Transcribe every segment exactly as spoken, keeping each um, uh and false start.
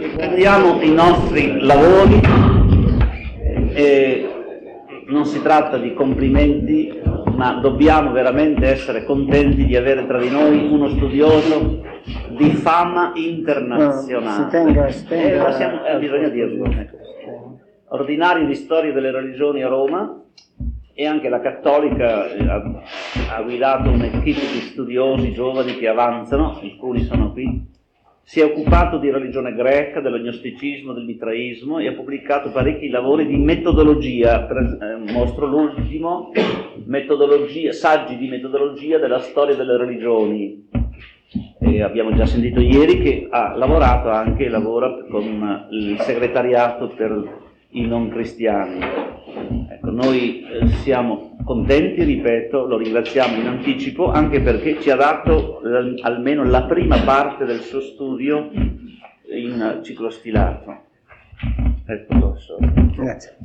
Prendiamo i nostri lavori e non si tratta di complimenti, ma dobbiamo veramente essere contenti di avere tra di noi uno studioso di fama internazionale. No, si tenga, si tenga, eh, siamo, eh, bisogna dirlo. Ordinario di storia delle religioni a Roma, e anche la Cattolica eh, ha, ha guidato un'equipe di studiosi giovani che avanzano, alcuni sono qui. Si è occupato di religione greca, dell'agnosticismo, del mitraismo e ha pubblicato parecchi lavori di metodologia. Per, eh, mostro l'ultimo, metodologia, saggi di metodologia della storia delle religioni. E abbiamo già sentito ieri che ha lavorato anche, lavora con il segretariato per i non cristiani. Ecco, noi eh, siamo contenti, ripeto, lo ringraziamo in anticipo, anche perché ci ha dato l- almeno la prima parte del suo studio in ciclostilato. Ecco, professore. Grazie.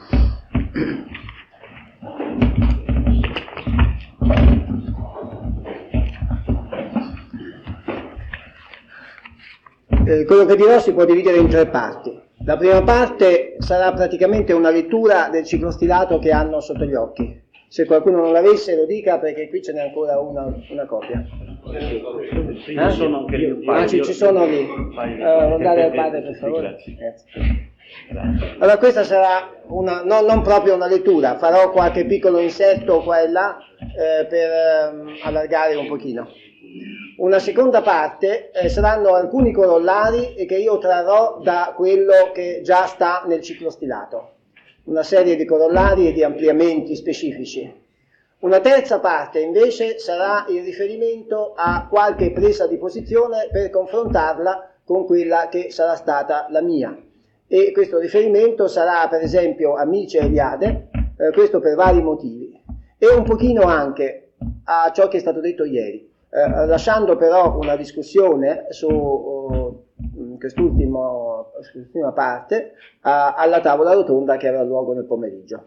Eh, quello che dirò si può dividere in tre parti. La prima parte sarà praticamente una lettura del ciclostilato che hanno sotto gli occhi. Se qualcuno non l'avesse lo dica, perché qui ce n'è ancora una, una copia. Eh? Sono anche lì un paio. Ah, ci, ci sono lì. Uh, dare al padre, per favore. Grazie. Allora, questa sarà una, no, non proprio una lettura, farò qualche piccolo inserto qua e là eh, per um, allargare un pochino. Una seconda parte eh, saranno alcuni corollari che io trarrò da quello che già sta nel ciclostilato, una serie di corollari e di ampliamenti specifici. Una terza parte invece sarà il riferimento a qualche presa di posizione per confrontarla con quella che sarà stata la mia. E questo riferimento sarà per esempio a Mircea Eliade, eh, questo per vari motivi, e un pochino anche a ciò che è stato detto ieri. Eh, lasciando però una discussione su uh, quest'ultima parte uh, alla tavola rotonda che avrà luogo nel pomeriggio.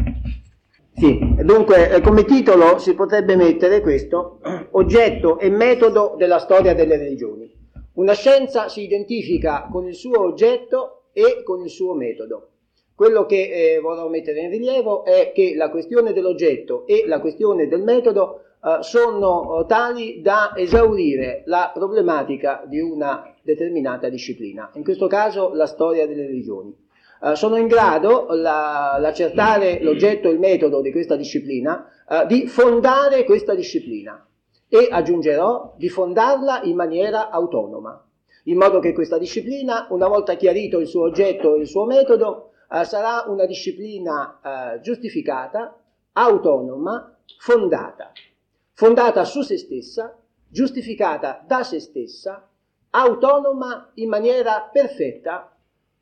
Sì, dunque eh, come titolo si potrebbe mettere questo: oggetto e metodo della storia delle religioni. Una scienza si identifica con il suo oggetto e con il suo metodo. Quello che eh, vorrò mettere in rilievo è che la questione dell'oggetto e la questione del metodo Uh, sono uh, tali da esaurire la problematica di una determinata disciplina, in questo caso la storia delle religioni. Uh, sono in grado, la, l'accertare l'oggetto e il metodo di questa disciplina, uh, di fondare questa disciplina e, aggiungerò, di fondarla in maniera autonoma, in modo che questa disciplina, una volta chiarito il suo oggetto e il suo metodo, uh, sarà una disciplina uh, giustificata, autonoma, fondata. Fondata su se stessa, giustificata da se stessa, autonoma in maniera perfetta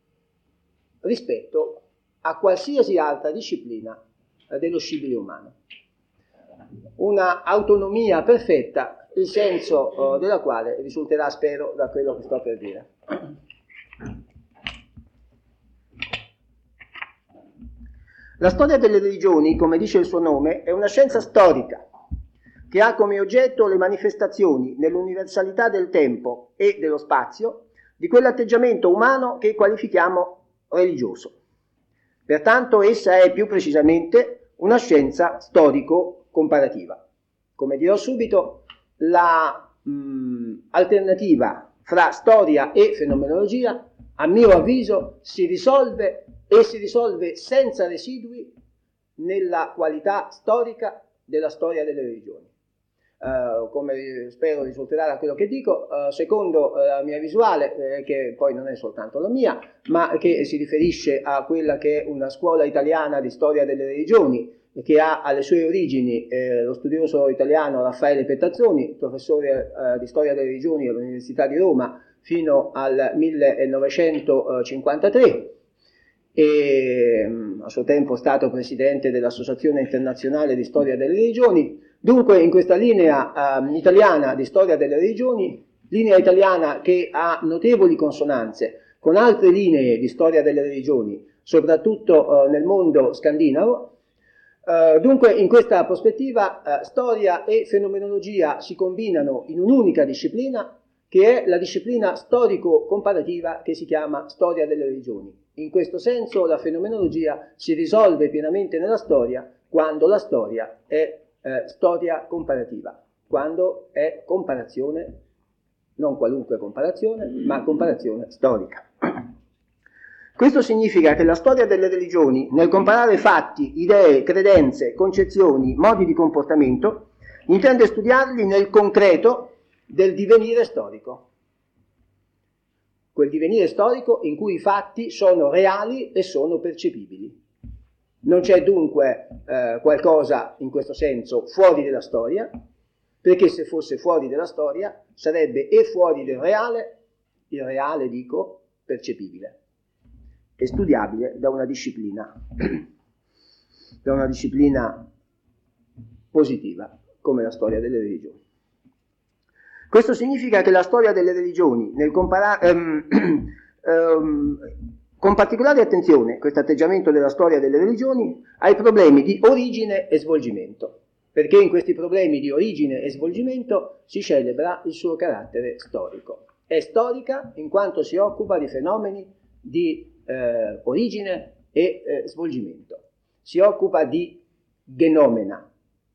rispetto a qualsiasi altra disciplina dello scibile umano. Una autonomia perfetta, il senso uh, della quale risulterà, spero, da quello che sto per dire. La storia delle religioni, come dice il suo nome, è una scienza storica che ha come oggetto le manifestazioni nell'universalità del tempo e dello spazio di quell'atteggiamento umano che qualifichiamo religioso. Pertanto essa è più precisamente una scienza storico-comparativa. Come dirò subito, la mh, alternativa fra storia e fenomenologia, a mio avviso, si risolve e si risolve senza residui nella qualità storica della storia delle religioni. Uh, come spero risulterà da quello che dico, uh, secondo uh, la mia visuale, eh, che poi non è soltanto la mia, ma che si riferisce a quella che è una scuola italiana di storia delle religioni, che ha alle sue origini eh, lo studioso italiano Raffaele Pettazzoni, professore uh, di storia delle religioni all'Università di Roma fino al millenovecentocinquantatré, e um, a suo tempo stato presidente dell'Associazione Internazionale di Storia delle Religioni. Dunque in questa linea uh, italiana di storia delle religioni, linea italiana che ha notevoli consonanze con altre linee di storia delle religioni, soprattutto uh, nel mondo scandinavo, uh, dunque in questa prospettiva uh, storia e fenomenologia si combinano in un'unica disciplina che è la disciplina storico-comparativa che si chiama storia delle religioni. In questo senso la fenomenologia si risolve pienamente nella storia quando la storia è eh, storia comparativa, quando è comparazione, non qualunque comparazione, ma comparazione storica. Questo significa che la storia delle religioni, nel comparare fatti, idee, credenze, concezioni, modi di comportamento, intende studiarli nel concreto del divenire storico. Quel divenire storico in cui i fatti sono reali e sono percepibili. Non c'è dunque eh, qualcosa in questo senso fuori della storia, perché se fosse fuori della storia sarebbe e fuori del reale, il reale dico percepibile e studiabile da una disciplina, da una disciplina positiva come la storia delle religioni. Questo significa che la storia delle religioni, nel comparare, um, um, con particolare attenzione, questo atteggiamento della storia delle religioni, ai problemi di origine e svolgimento, perché in questi problemi di origine e svolgimento si celebra il suo carattere storico. È storica in quanto si occupa di fenomeni di eh, origine e eh, svolgimento. Si occupa di genomena.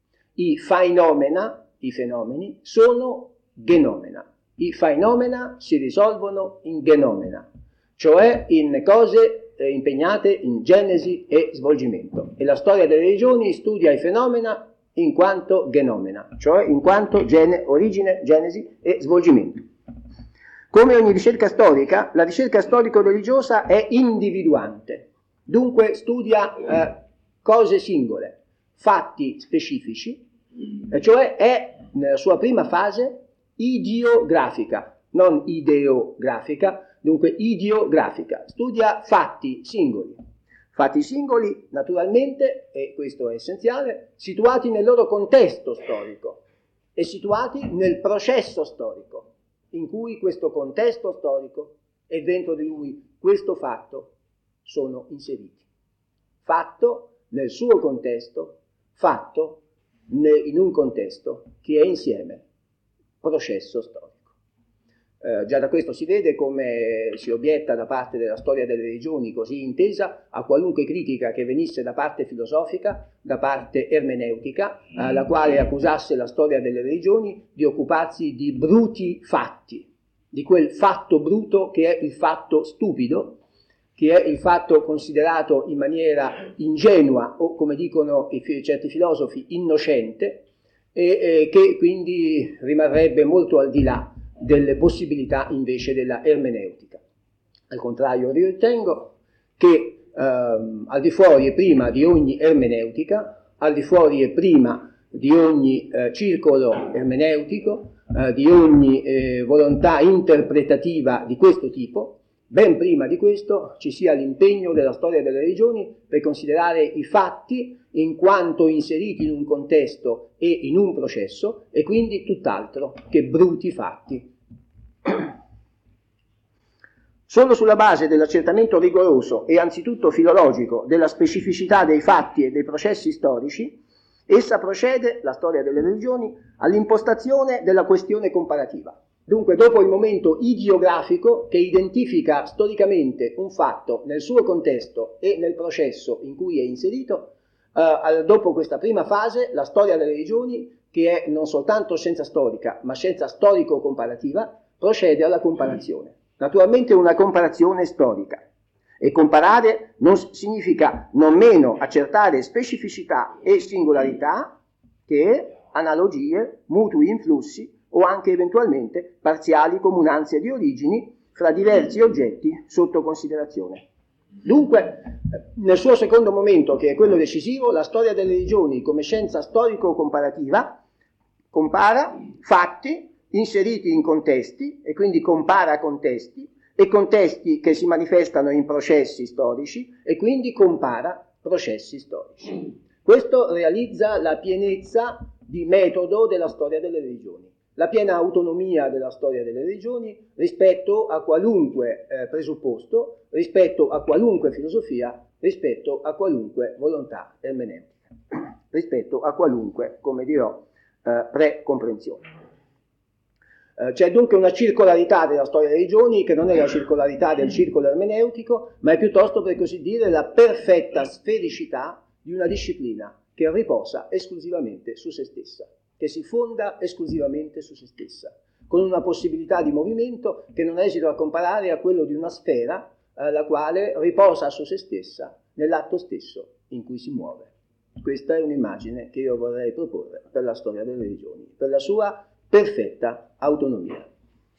I phenomena, i fenomeni, sono genomena. I phenomena si risolvono in genomena, cioè in cose eh, impegnate in genesi e svolgimento. E la storia delle religioni studia i fenomena in quanto genomena, cioè in quanto gene, origine, genesi e svolgimento. Come ogni ricerca storica, la ricerca storico-religiosa è individuante, dunque studia eh, cose singole, fatti specifici, e cioè è nella sua prima fase idiografica, non ideografica, dunque idiografica, studia fatti singoli. Fatti singoli, naturalmente, e questo è essenziale, situati nel loro contesto storico e situati nel processo storico, in cui questo contesto storico e dentro di lui questo fatto sono inseriti. Fatto nel suo contesto, fatto in un contesto che è insieme processo storico. Eh, già da questo si vede come si obietta da parte della storia delle religioni così intesa a qualunque critica che venisse da parte filosofica, da parte ermeneutica, eh, la quale accusasse la storia delle religioni di occuparsi di bruti fatti, di quel fatto bruto che è il fatto stupido, che è il fatto considerato in maniera ingenua o, come dicono i, certi filosofi, innocente, e eh, che quindi rimarrebbe molto al di là delle possibilità invece della ermeneutica. Al contrario, io ritengo che ehm, al di fuori e prima di ogni ermeneutica, al di fuori e prima di ogni eh, circolo ermeneutico, eh, di ogni eh, volontà interpretativa di questo tipo, ben prima di questo ci sia l'impegno della storia delle religioni per considerare i fatti in quanto inseriti in un contesto e in un processo, e quindi tutt'altro che bruti fatti. Solo sulla base dell'accertamento rigoroso e anzitutto filologico della specificità dei fatti e dei processi storici, essa procede, la storia delle religioni, all'impostazione della questione comparativa. Dunque, dopo il momento idiografico che identifica storicamente un fatto nel suo contesto e nel processo in cui è inserito, eh, dopo questa prima fase, la storia delle religioni, che è non soltanto scienza storica, ma scienza storico-comparativa, procede alla comparazione. Naturalmente una comparazione storica. E comparare non significa non meno accertare specificità e singolarità che analogie, mutui influssi o anche eventualmente parziali comunanze di origini fra diversi oggetti sotto considerazione. Dunque, nel suo secondo momento, che è quello decisivo, la storia delle religioni come scienza storico-comparativa compara fatti inseriti in contesti, e quindi compara contesti, e contesti che si manifestano in processi storici, e quindi compara processi storici. Questo realizza la pienezza di metodo della storia delle religioni, la piena autonomia della storia delle religioni rispetto a qualunque eh, presupposto, rispetto a qualunque filosofia, rispetto a qualunque volontà ermeneutica, rispetto a qualunque, come dirò, eh, pre-comprensione. Eh, c'è dunque una circolarità della storia delle religioni che non è la circolarità del circolo ermeneutico, ma è piuttosto, per così dire, la perfetta sfericità di una disciplina che riposa esclusivamente su se stessa, che si fonda esclusivamente su se stessa, con una possibilità di movimento che non esito a comparare a quello di una sfera eh, la quale riposa su se stessa nell'atto stesso in cui si muove. Questa è un'immagine che io vorrei proporre per la storia delle religioni, per la sua perfetta autonomia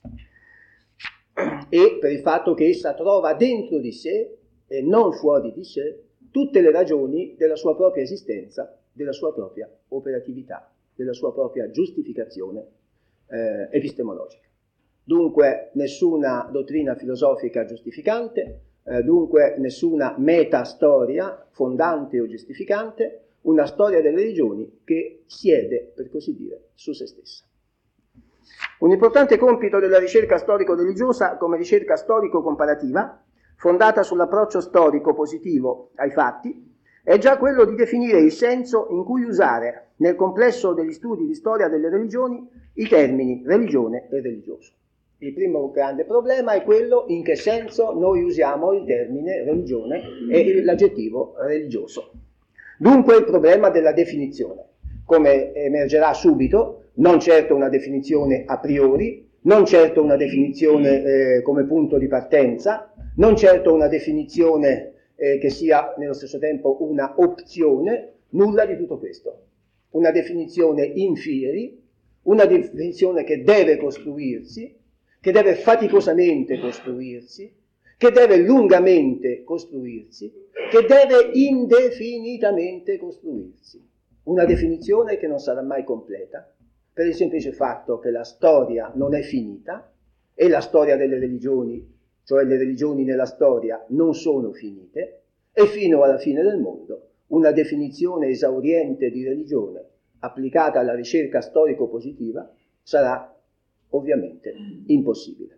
e per il fatto che essa trova dentro di sé e non fuori di sé tutte le ragioni della sua propria esistenza, della sua propria operatività, della sua propria giustificazione eh, epistemologica. Dunque nessuna dottrina filosofica giustificante, eh, dunque nessuna metastoria fondante o giustificante, una storia delle religioni che siede, per così dire, su se stessa. Un importante compito della ricerca storico-religiosa come ricerca storico-comparativa, fondata sull'approccio storico positivo ai fatti, è già quello di definire il senso in cui usare, nel complesso degli studi di storia delle religioni, i termini religione e religioso. Il primo grande problema è quello in che senso noi usiamo il termine religione e l'aggettivo religioso. Dunque il problema della definizione, come emergerà subito, non certo una definizione a priori, non certo una definizione eh, come punto di partenza, non certo una definizione eh, che sia nello stesso tempo una opzione, nulla di tutto questo. Una definizione in fieri, una definizione che deve costruirsi, che deve faticosamente costruirsi, che deve lungamente costruirsi, che deve indefinitamente costruirsi. Una definizione che non sarà mai completa, per il semplice fatto che la storia non è finita e la storia delle religioni, cioè le religioni nella storia, non sono finite, e fino alla fine del mondo una definizione esauriente di religione applicata alla ricerca storico-positiva sarà ovviamente impossibile.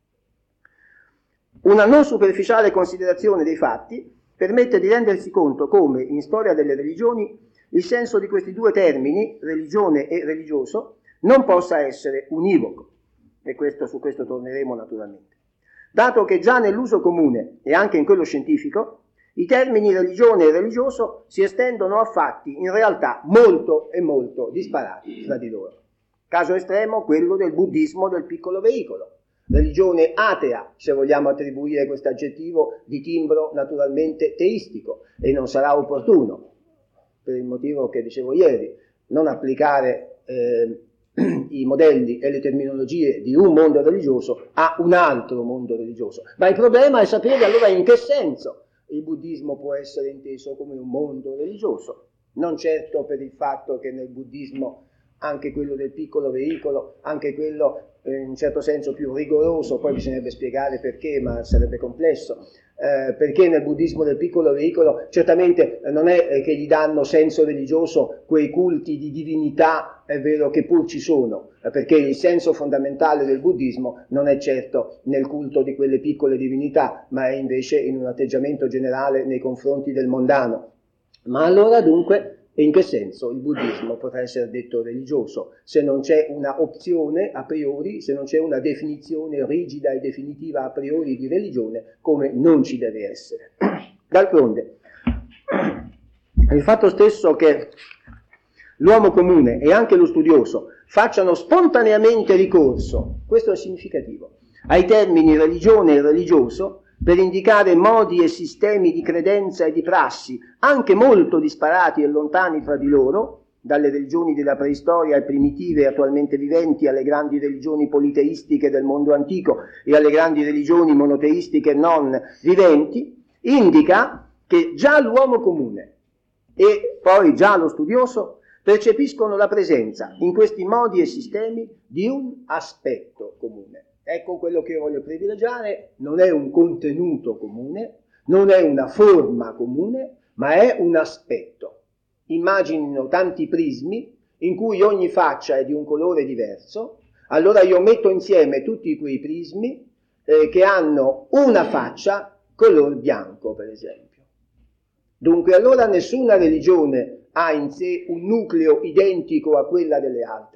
Una non superficiale considerazione dei fatti permette di rendersi conto come, in storia delle religioni, il senso di questi due termini, religione e religioso, non possa essere univoco, e questo, su questo torneremo naturalmente, dato che già nell'uso comune e anche in quello scientifico i termini religione e religioso si estendono a fatti in realtà molto e molto disparati fra di loro. Caso estremo quello del buddismo del piccolo veicolo, religione atea, se vogliamo attribuire questo aggettivo di timbro naturalmente teistico, e non sarà opportuno, per il motivo che dicevo ieri, non applicare eh, i modelli e le terminologie di un mondo religioso a un altro mondo religioso. Ma il problema è sapere allora in che senso il buddismo può essere inteso come un mondo religioso. Non certo per il fatto che nel buddismo anche quello del piccolo veicolo, anche quello eh, in un certo senso più rigoroso, poi bisognerebbe spiegare perché, ma sarebbe complesso, eh, perché nel buddismo del piccolo veicolo certamente non è che gli danno senso religioso quei culti di divinità, è vero che pur ci sono, perché il senso fondamentale del buddismo non è certo nel culto di quelle piccole divinità, ma è invece in un atteggiamento generale nei confronti del mondano. Ma allora dunque, e in che senso il buddismo potrà essere detto religioso se non c'è una opzione a priori, se non c'è una definizione rigida e definitiva a priori di religione, come non ci deve essere? D'altronde, il fatto stesso che l'uomo comune e anche lo studioso facciano spontaneamente ricorso, questo è significativo, ai termini religione e religioso, per indicare modi e sistemi di credenza e di prassi anche molto disparati e lontani fra di loro, dalle religioni della preistoria e primitive attualmente viventi alle grandi religioni politeistiche del mondo antico e alle grandi religioni monoteistiche non viventi, indica che già l'uomo comune e poi già lo studioso percepiscono la presenza in questi modi e sistemi di un aspetto comune. Ecco quello che io voglio privilegiare, non è un contenuto comune, non è una forma comune, ma è un aspetto. Immaginino tanti prismi in cui ogni faccia è di un colore diverso, allora io metto insieme tutti quei prismi eh, che hanno una faccia color bianco, per esempio. Dunque allora nessuna religione ha in sé un nucleo identico a quella delle altre,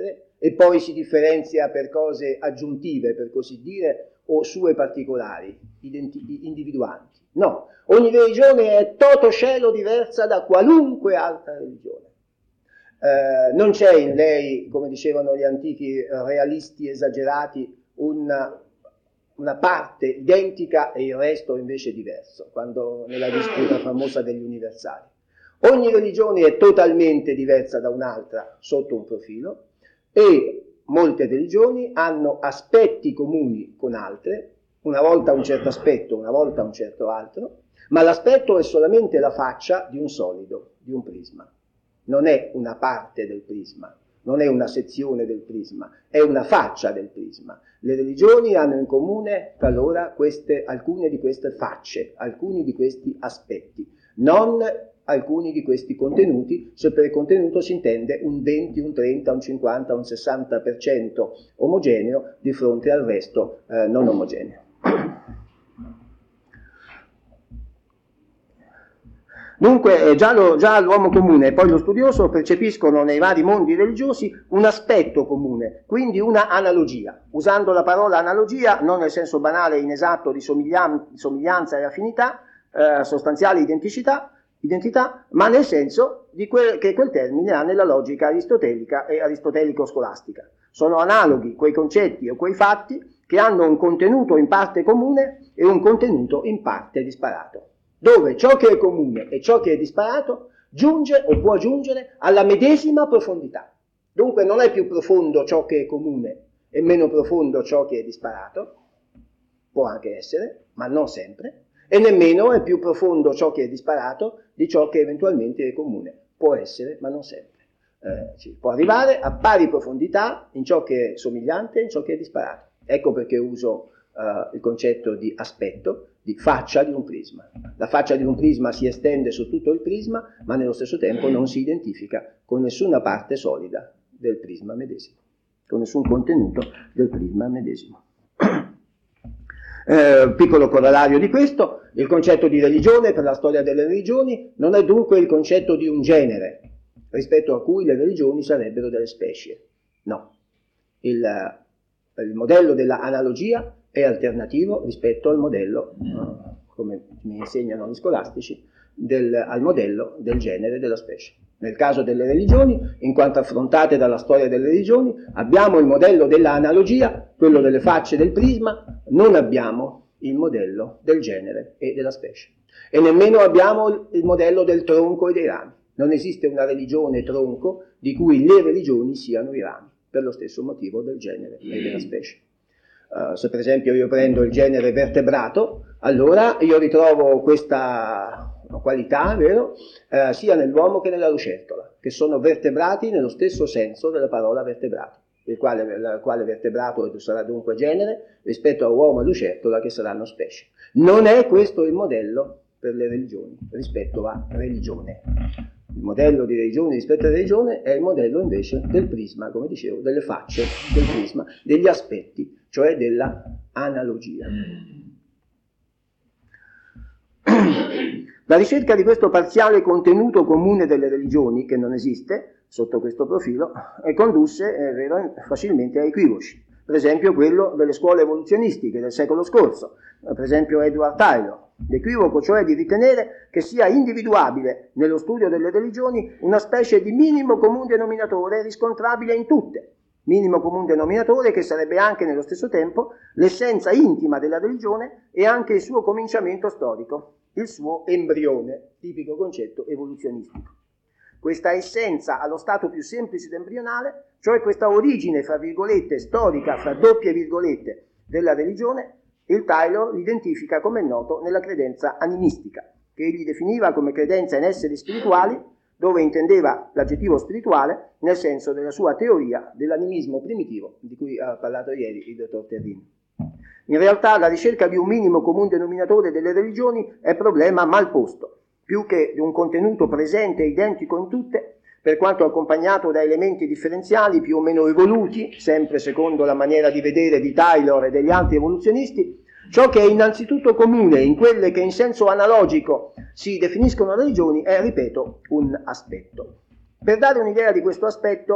e poi si differenzia per cose aggiuntive, per così dire, o sue particolari, individuanti. No, ogni religione è toto cielo diversa da qualunque altra religione. Eh, non c'è in lei, come dicevano gli antichi realisti esagerati, una, una parte identica e il resto invece diverso, quando nella disputa famosa degli universali. Ogni religione è totalmente diversa da un'altra sotto un profilo e molte religioni hanno aspetti comuni con altre, una volta un certo aspetto, una volta un certo altro, ma l'aspetto è solamente la faccia di un solido, di un prisma. Non è una parte del prisma, non è una sezione del prisma, è una faccia del prisma. Le religioni hanno in comune talora queste, alcune di queste facce, alcuni di questi aspetti, non alcuni di questi contenuti, se per il contenuto si intende un venti, un trenta, un cinquanta, un sessanta per cento omogeneo di fronte al resto eh, non omogeneo. Dunque eh, già, lo, già l'uomo comune e poi lo studioso percepiscono nei vari mondi religiosi un aspetto comune, quindi una analogia, usando la parola analogia non nel senso banale e inesatto di somiglianza e affinità, eh, sostanziale identicità, identità, ma nel senso di quel, che quel termine ha nella logica aristotelica e aristotelico-scolastica. Sono analoghi quei concetti o quei fatti che hanno un contenuto in parte comune e un contenuto in parte disparato, dove ciò che è comune e ciò che è disparato giunge o può giungere alla medesima profondità. Dunque non è più profondo ciò che è comune e meno profondo ciò che è disparato, può anche essere, ma non sempre, e nemmeno è più profondo ciò che è disparato di ciò che eventualmente è comune, può essere, ma non sempre. Eh, si può arrivare a pari profondità in ciò che è somigliante e in ciò che è disparato. Ecco perché uso eh, il concetto di aspetto, di faccia di un prisma. La faccia di un prisma si estende su tutto il prisma, ma nello stesso tempo non si identifica con nessuna parte solida del prisma medesimo, con nessun contenuto del prisma medesimo. Eh, piccolo corollario di questo, il concetto di religione per la storia delle religioni non è dunque il concetto di un genere, rispetto a cui le religioni sarebbero delle specie. No, il, il modello della analogia è alternativo rispetto al modello, come mi insegnano gli scolastici, del, al modello del genere della specie. Nel caso delle religioni, in quanto affrontate dalla storia delle religioni, abbiamo il modello dell'analogia, quello delle facce del prisma, non abbiamo il modello del genere e della specie. E nemmeno abbiamo il modello del tronco e dei rami. Non esiste una religione tronco di cui le religioni siano i rami, per lo stesso motivo del genere e della specie. Uh, se per esempio io prendo il genere vertebrato, allora io ritrovo questa qualità, vero, uh, sia nell'uomo che nella lucertola, che sono vertebrati nello stesso senso della parola vertebrato, il quale, il quale vertebrato sarà dunque genere rispetto a uomo e lucertola che saranno specie. Non è questo il modello per le religioni rispetto a religione. Il modello di religione rispetto a religione è il modello invece del prisma, come dicevo, delle facce del prisma, degli aspetti, cioè della analogia. La ricerca di questo parziale contenuto comune delle religioni, che non esiste sotto questo profilo, condusse è vero, facilmente a equivoci. Per esempio quello delle scuole evoluzionistiche del secolo scorso, per esempio Edward Tylor. L'equivoco cioè di ritenere che sia individuabile nello studio delle religioni una specie di minimo comune denominatore riscontrabile in tutte, minimo comune denominatore che sarebbe anche nello stesso tempo l'essenza intima della religione e anche il suo cominciamento storico, il suo embrione, tipico concetto evoluzionistico. Questa essenza allo stato più semplice ed embrionale, cioè questa origine, fra virgolette, storica, fra doppie virgolette, della religione, il Tylor l'identifica, come è noto, nella credenza animistica, che egli definiva come credenza in esseri spirituali, dove intendeva l'aggettivo spirituale nel senso della sua teoria dell'animismo primitivo, di cui ha parlato ieri il dottor Terrini. In realtà la ricerca di un minimo comune denominatore delle religioni è problema mal posto, più che di un contenuto presente e identico in tutte, per quanto accompagnato da elementi differenziali più o meno evoluti, sempre secondo la maniera di vedere di Tylor e degli altri evoluzionisti, ciò che è innanzitutto comune in quelle che in senso analogico si definiscono religioni è, ripeto, un aspetto. Per dare un'idea di questo aspetto,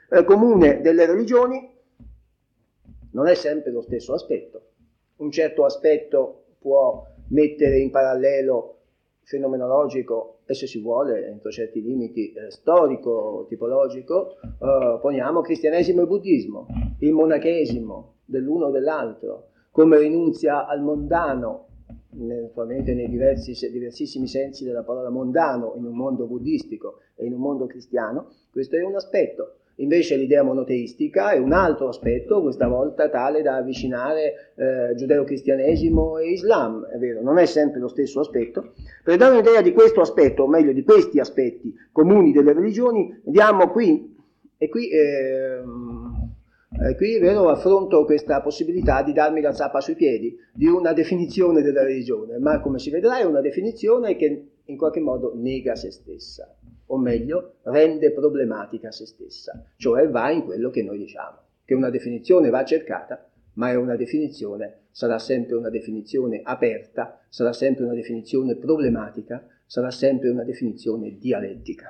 eh, comune delle religioni non è sempre lo stesso aspetto. Un certo aspetto può mettere in parallelo fenomenologico e, se si vuole, entro certi limiti, eh, storico, tipologico, eh, poniamo cristianesimo e buddismo, il monachesimo dell'uno o dell'altro, come rinunzia al mondano, naturalmente nei diversi, diversissimi sensi della parola mondano, in un mondo buddistico e in un mondo cristiano. Questo è un aspetto. Invece l'idea monoteistica è un altro aspetto, questa volta tale da avvicinare eh, giudeo-cristianesimo e Islam, è vero, non è sempre lo stesso aspetto. Per dare un'idea di questo aspetto, o meglio di questi aspetti comuni delle religioni, vediamo qui, e qui, eh, eh, qui è vero, affronto questa possibilità di darmi la zappa sui piedi, di una definizione della religione, ma come si vedrà è una definizione che in qualche modo nega se stessa, o meglio, rende problematica se stessa, cioè va in quello che noi diciamo, che una definizione va cercata, ma è una definizione, sarà sempre una definizione aperta, sarà sempre una definizione problematica, sarà sempre una definizione dialettica.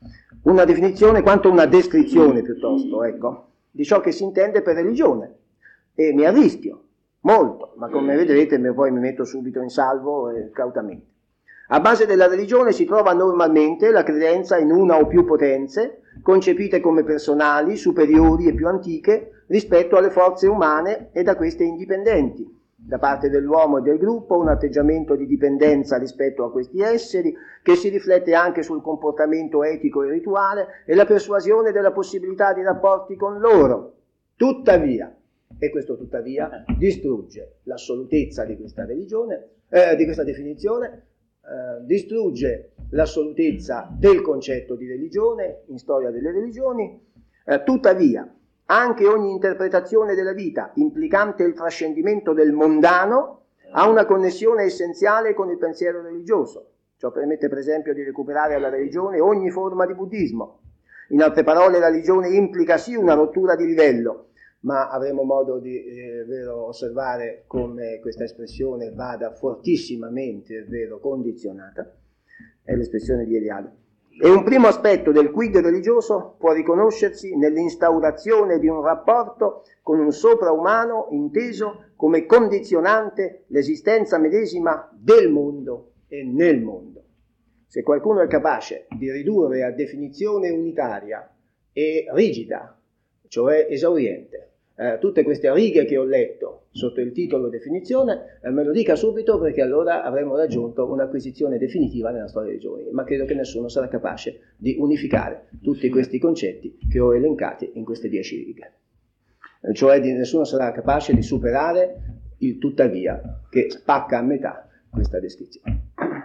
Una definizione quanto una descrizione piuttosto, ecco, di ciò che si intende per religione, e mi arrischio, molto, ma come vedrete poi mi metto subito in salvo eh, cautamente. A base della religione si trova normalmente la credenza in una o più potenze, concepite come personali, superiori e più antiche rispetto alle forze umane e da queste indipendenti. Da parte dell'uomo e del gruppo un atteggiamento di dipendenza rispetto a questi esseri, che si riflette anche sul comportamento etico e rituale e la persuasione della possibilità di rapporti con loro. Tuttavia, e questo tuttavia distrugge l'assolutezza di questa religione, eh, di questa definizione, Uh, distrugge l'assolutezza del concetto di religione in storia delle religioni, uh, tuttavia anche ogni interpretazione della vita implicante il trascendimento del mondano ha una connessione essenziale con il pensiero religioso. Ciò permette per esempio di recuperare alla religione ogni forma di buddismo. In altre parole, la religione implica sì una rottura di livello, ma avremo modo di eh, vero, osservare come questa espressione vada fortissimamente, è vero, condizionata, è l'espressione di Eliade. E un primo aspetto del quid religioso può riconoscersi nell'instaurazione di un rapporto con un sopraumano inteso come condizionante l'esistenza medesima del mondo e nel mondo. Se qualcuno è capace di ridurre a definizione unitaria e rigida, cioè esauriente, eh, tutte queste righe che ho letto sotto il titolo definizione, eh, me lo dica subito, perché allora avremo raggiunto un'acquisizione definitiva nella storia dei giorni, ma credo che nessuno sarà capace di unificare tutti questi concetti che ho elencati in queste dieci righe, eh, cioè di, nessuno sarà capace di superare il tuttavia che spacca a metà questa descrizione.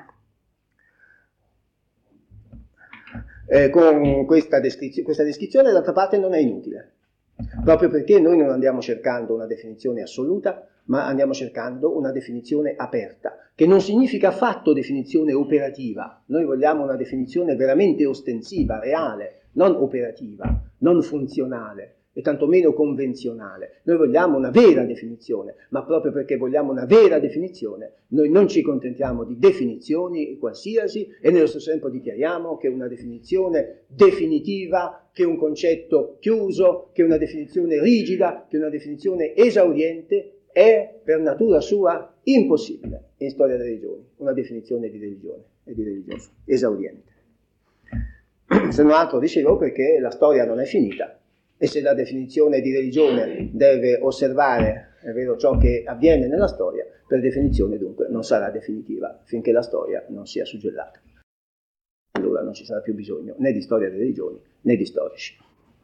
Eh, con questa, descrizio- questa descrizione d'altra parte non è inutile, proprio perché noi non andiamo cercando una definizione assoluta, ma andiamo cercando una definizione aperta, che non significa affatto definizione operativa. Noi vogliamo una definizione veramente ostensiva, reale, non operativa, non funzionale e tantomeno convenzionale. Noi vogliamo una vera definizione, ma proprio perché vogliamo una vera definizione, noi non ci contentiamo di definizioni qualsiasi e nello stesso tempo dichiariamo che una definizione definitiva, che un concetto chiuso, che una definizione rigida, che una definizione esauriente è per natura sua impossibile in storia delle religioni, una definizione di religione e di religioso, esauriente. Se non altro dicevo perché la storia non è finita. E se la definizione di religione deve osservare, è vero, ciò che avviene nella storia, per definizione dunque non sarà definitiva finché la storia non sia suggellata. Allora non ci sarà più bisogno né di storia delle religioni né di storici.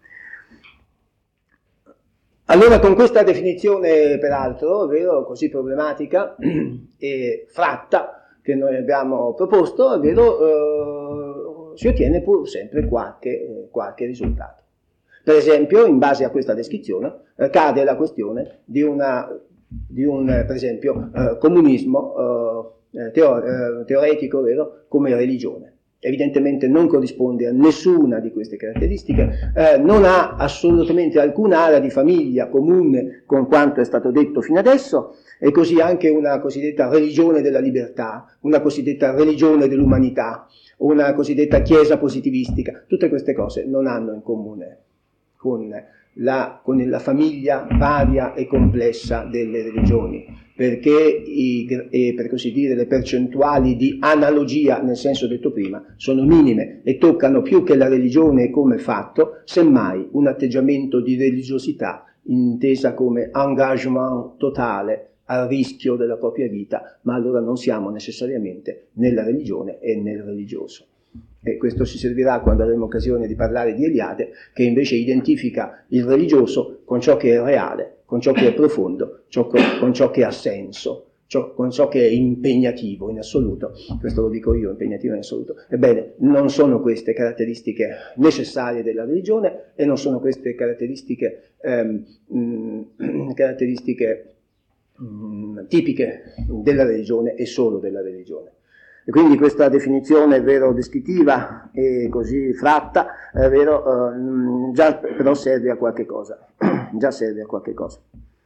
Allora con questa definizione, peraltro, è vero, così problematica e fratta che noi abbiamo proposto, è vero, eh, si ottiene pur sempre qualche, eh, qualche risultato. Per esempio, in base a questa descrizione, eh, cade la questione di, una, di un, per esempio, eh, comunismo eh, teo, eh, teoretico, vero, come religione. Evidentemente non corrisponde a nessuna di queste caratteristiche, eh, non ha assolutamente alcuna area di famiglia comune con quanto è stato detto fino adesso, e così anche una cosiddetta religione della libertà, una cosiddetta religione dell'umanità, una cosiddetta chiesa positivistica. Tutte queste cose non hanno in comune con la, con la famiglia varia e complessa delle religioni, perché i, eh, per così dire, le percentuali di analogia, nel senso detto prima, sono minime e toccano più che la religione come fatto, semmai un atteggiamento di religiosità intesa come engagement totale al rischio della propria vita, ma allora non siamo necessariamente nella religione e nel religioso. E questo ci servirà quando avremo occasione di parlare di Eliade, che invece identifica il religioso con ciò che è reale, con ciò che è profondo, ciò con, con ciò che ha senso, ciò, con ciò che è impegnativo in assoluto. Questo lo dico io, impegnativo in assoluto. Ebbene, non sono queste caratteristiche necessarie della religione e non sono queste caratteristiche, ehm, mh, caratteristiche mh, tipiche della religione e solo della religione. E quindi questa definizione è vero descrittiva e così fratta, è vero, eh, già però serve a qualche cosa, già serve a qualche cosa.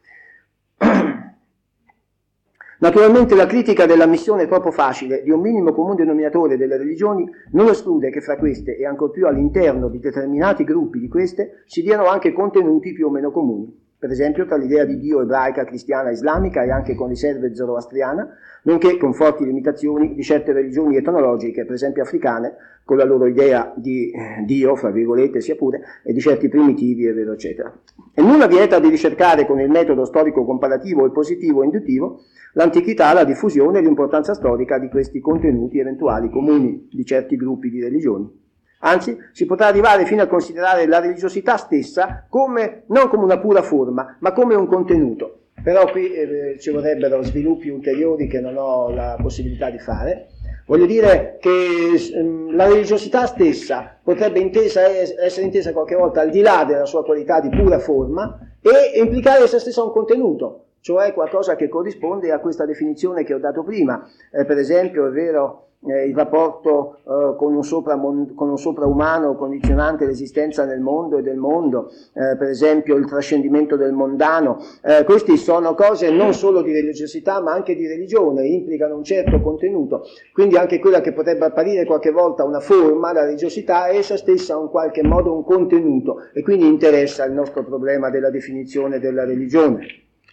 Naturalmente la critica dell'ammissione troppo facile di un minimo comune denominatore delle religioni non esclude che fra queste, e ancor più all'interno di determinati gruppi di queste, si diano anche contenuti più o meno comuni. Per esempio tra l'idea di Dio ebraica, cristiana, islamica e anche con riserve zoroastriana, nonché con forti limitazioni di certe religioni etnologiche, per esempio africane, con la loro idea di Dio, fra virgolette sia pure, e di certi primitivi, e vero, eccetera. E nulla vieta di ricercare con il metodo storico comparativo e positivo induttivo l'antichità, la diffusione e l'importanza storica di questi contenuti eventuali comuni di certi gruppi di religioni. Anzi, si potrà arrivare fino a considerare la religiosità stessa come, non come una pura forma, ma come un contenuto. Però qui eh, ci vorrebbero sviluppi ulteriori che non ho la possibilità di fare. Voglio dire che ehm, la religiosità stessa potrebbe intesa, essere intesa qualche volta al di là della sua qualità di pura forma e implicare essa stessa un contenuto, cioè qualcosa che corrisponde a questa definizione che ho dato prima. Eh, per esempio, è vero, eh, il rapporto eh, con, un sopra, con un sopraumano condizionante l'esistenza nel mondo e del mondo, eh, per esempio il trascendimento del mondano. Eh, queste sono cose non solo di religiosità ma anche di religione, implicano un certo contenuto. Quindi anche quella che potrebbe apparire qualche volta una forma, la religiosità, è essa stessa in qualche modo un contenuto e quindi interessa il nostro problema della definizione della religione.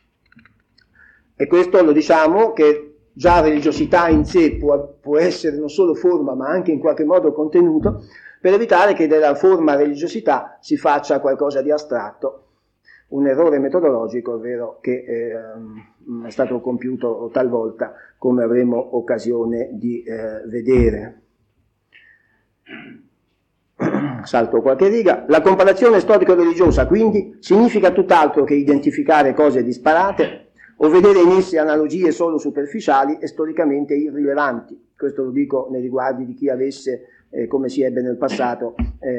E questo lo diciamo che già religiosità in sé può, può essere non solo forma ma anche in qualche modo contenuto, per evitare che della forma religiosità si faccia qualcosa di astratto, un errore metodologico, ovvero che eh, è stato compiuto talvolta, come avremo occasione di eh, vedere. Salto qualche riga. La comparazione storico-religiosa, quindi, significa tutt'altro che identificare cose disparate o vedere in esse analogie solo superficiali e storicamente irrilevanti. Questo lo dico nei riguardi di chi avesse, eh, come si ebbe nel passato,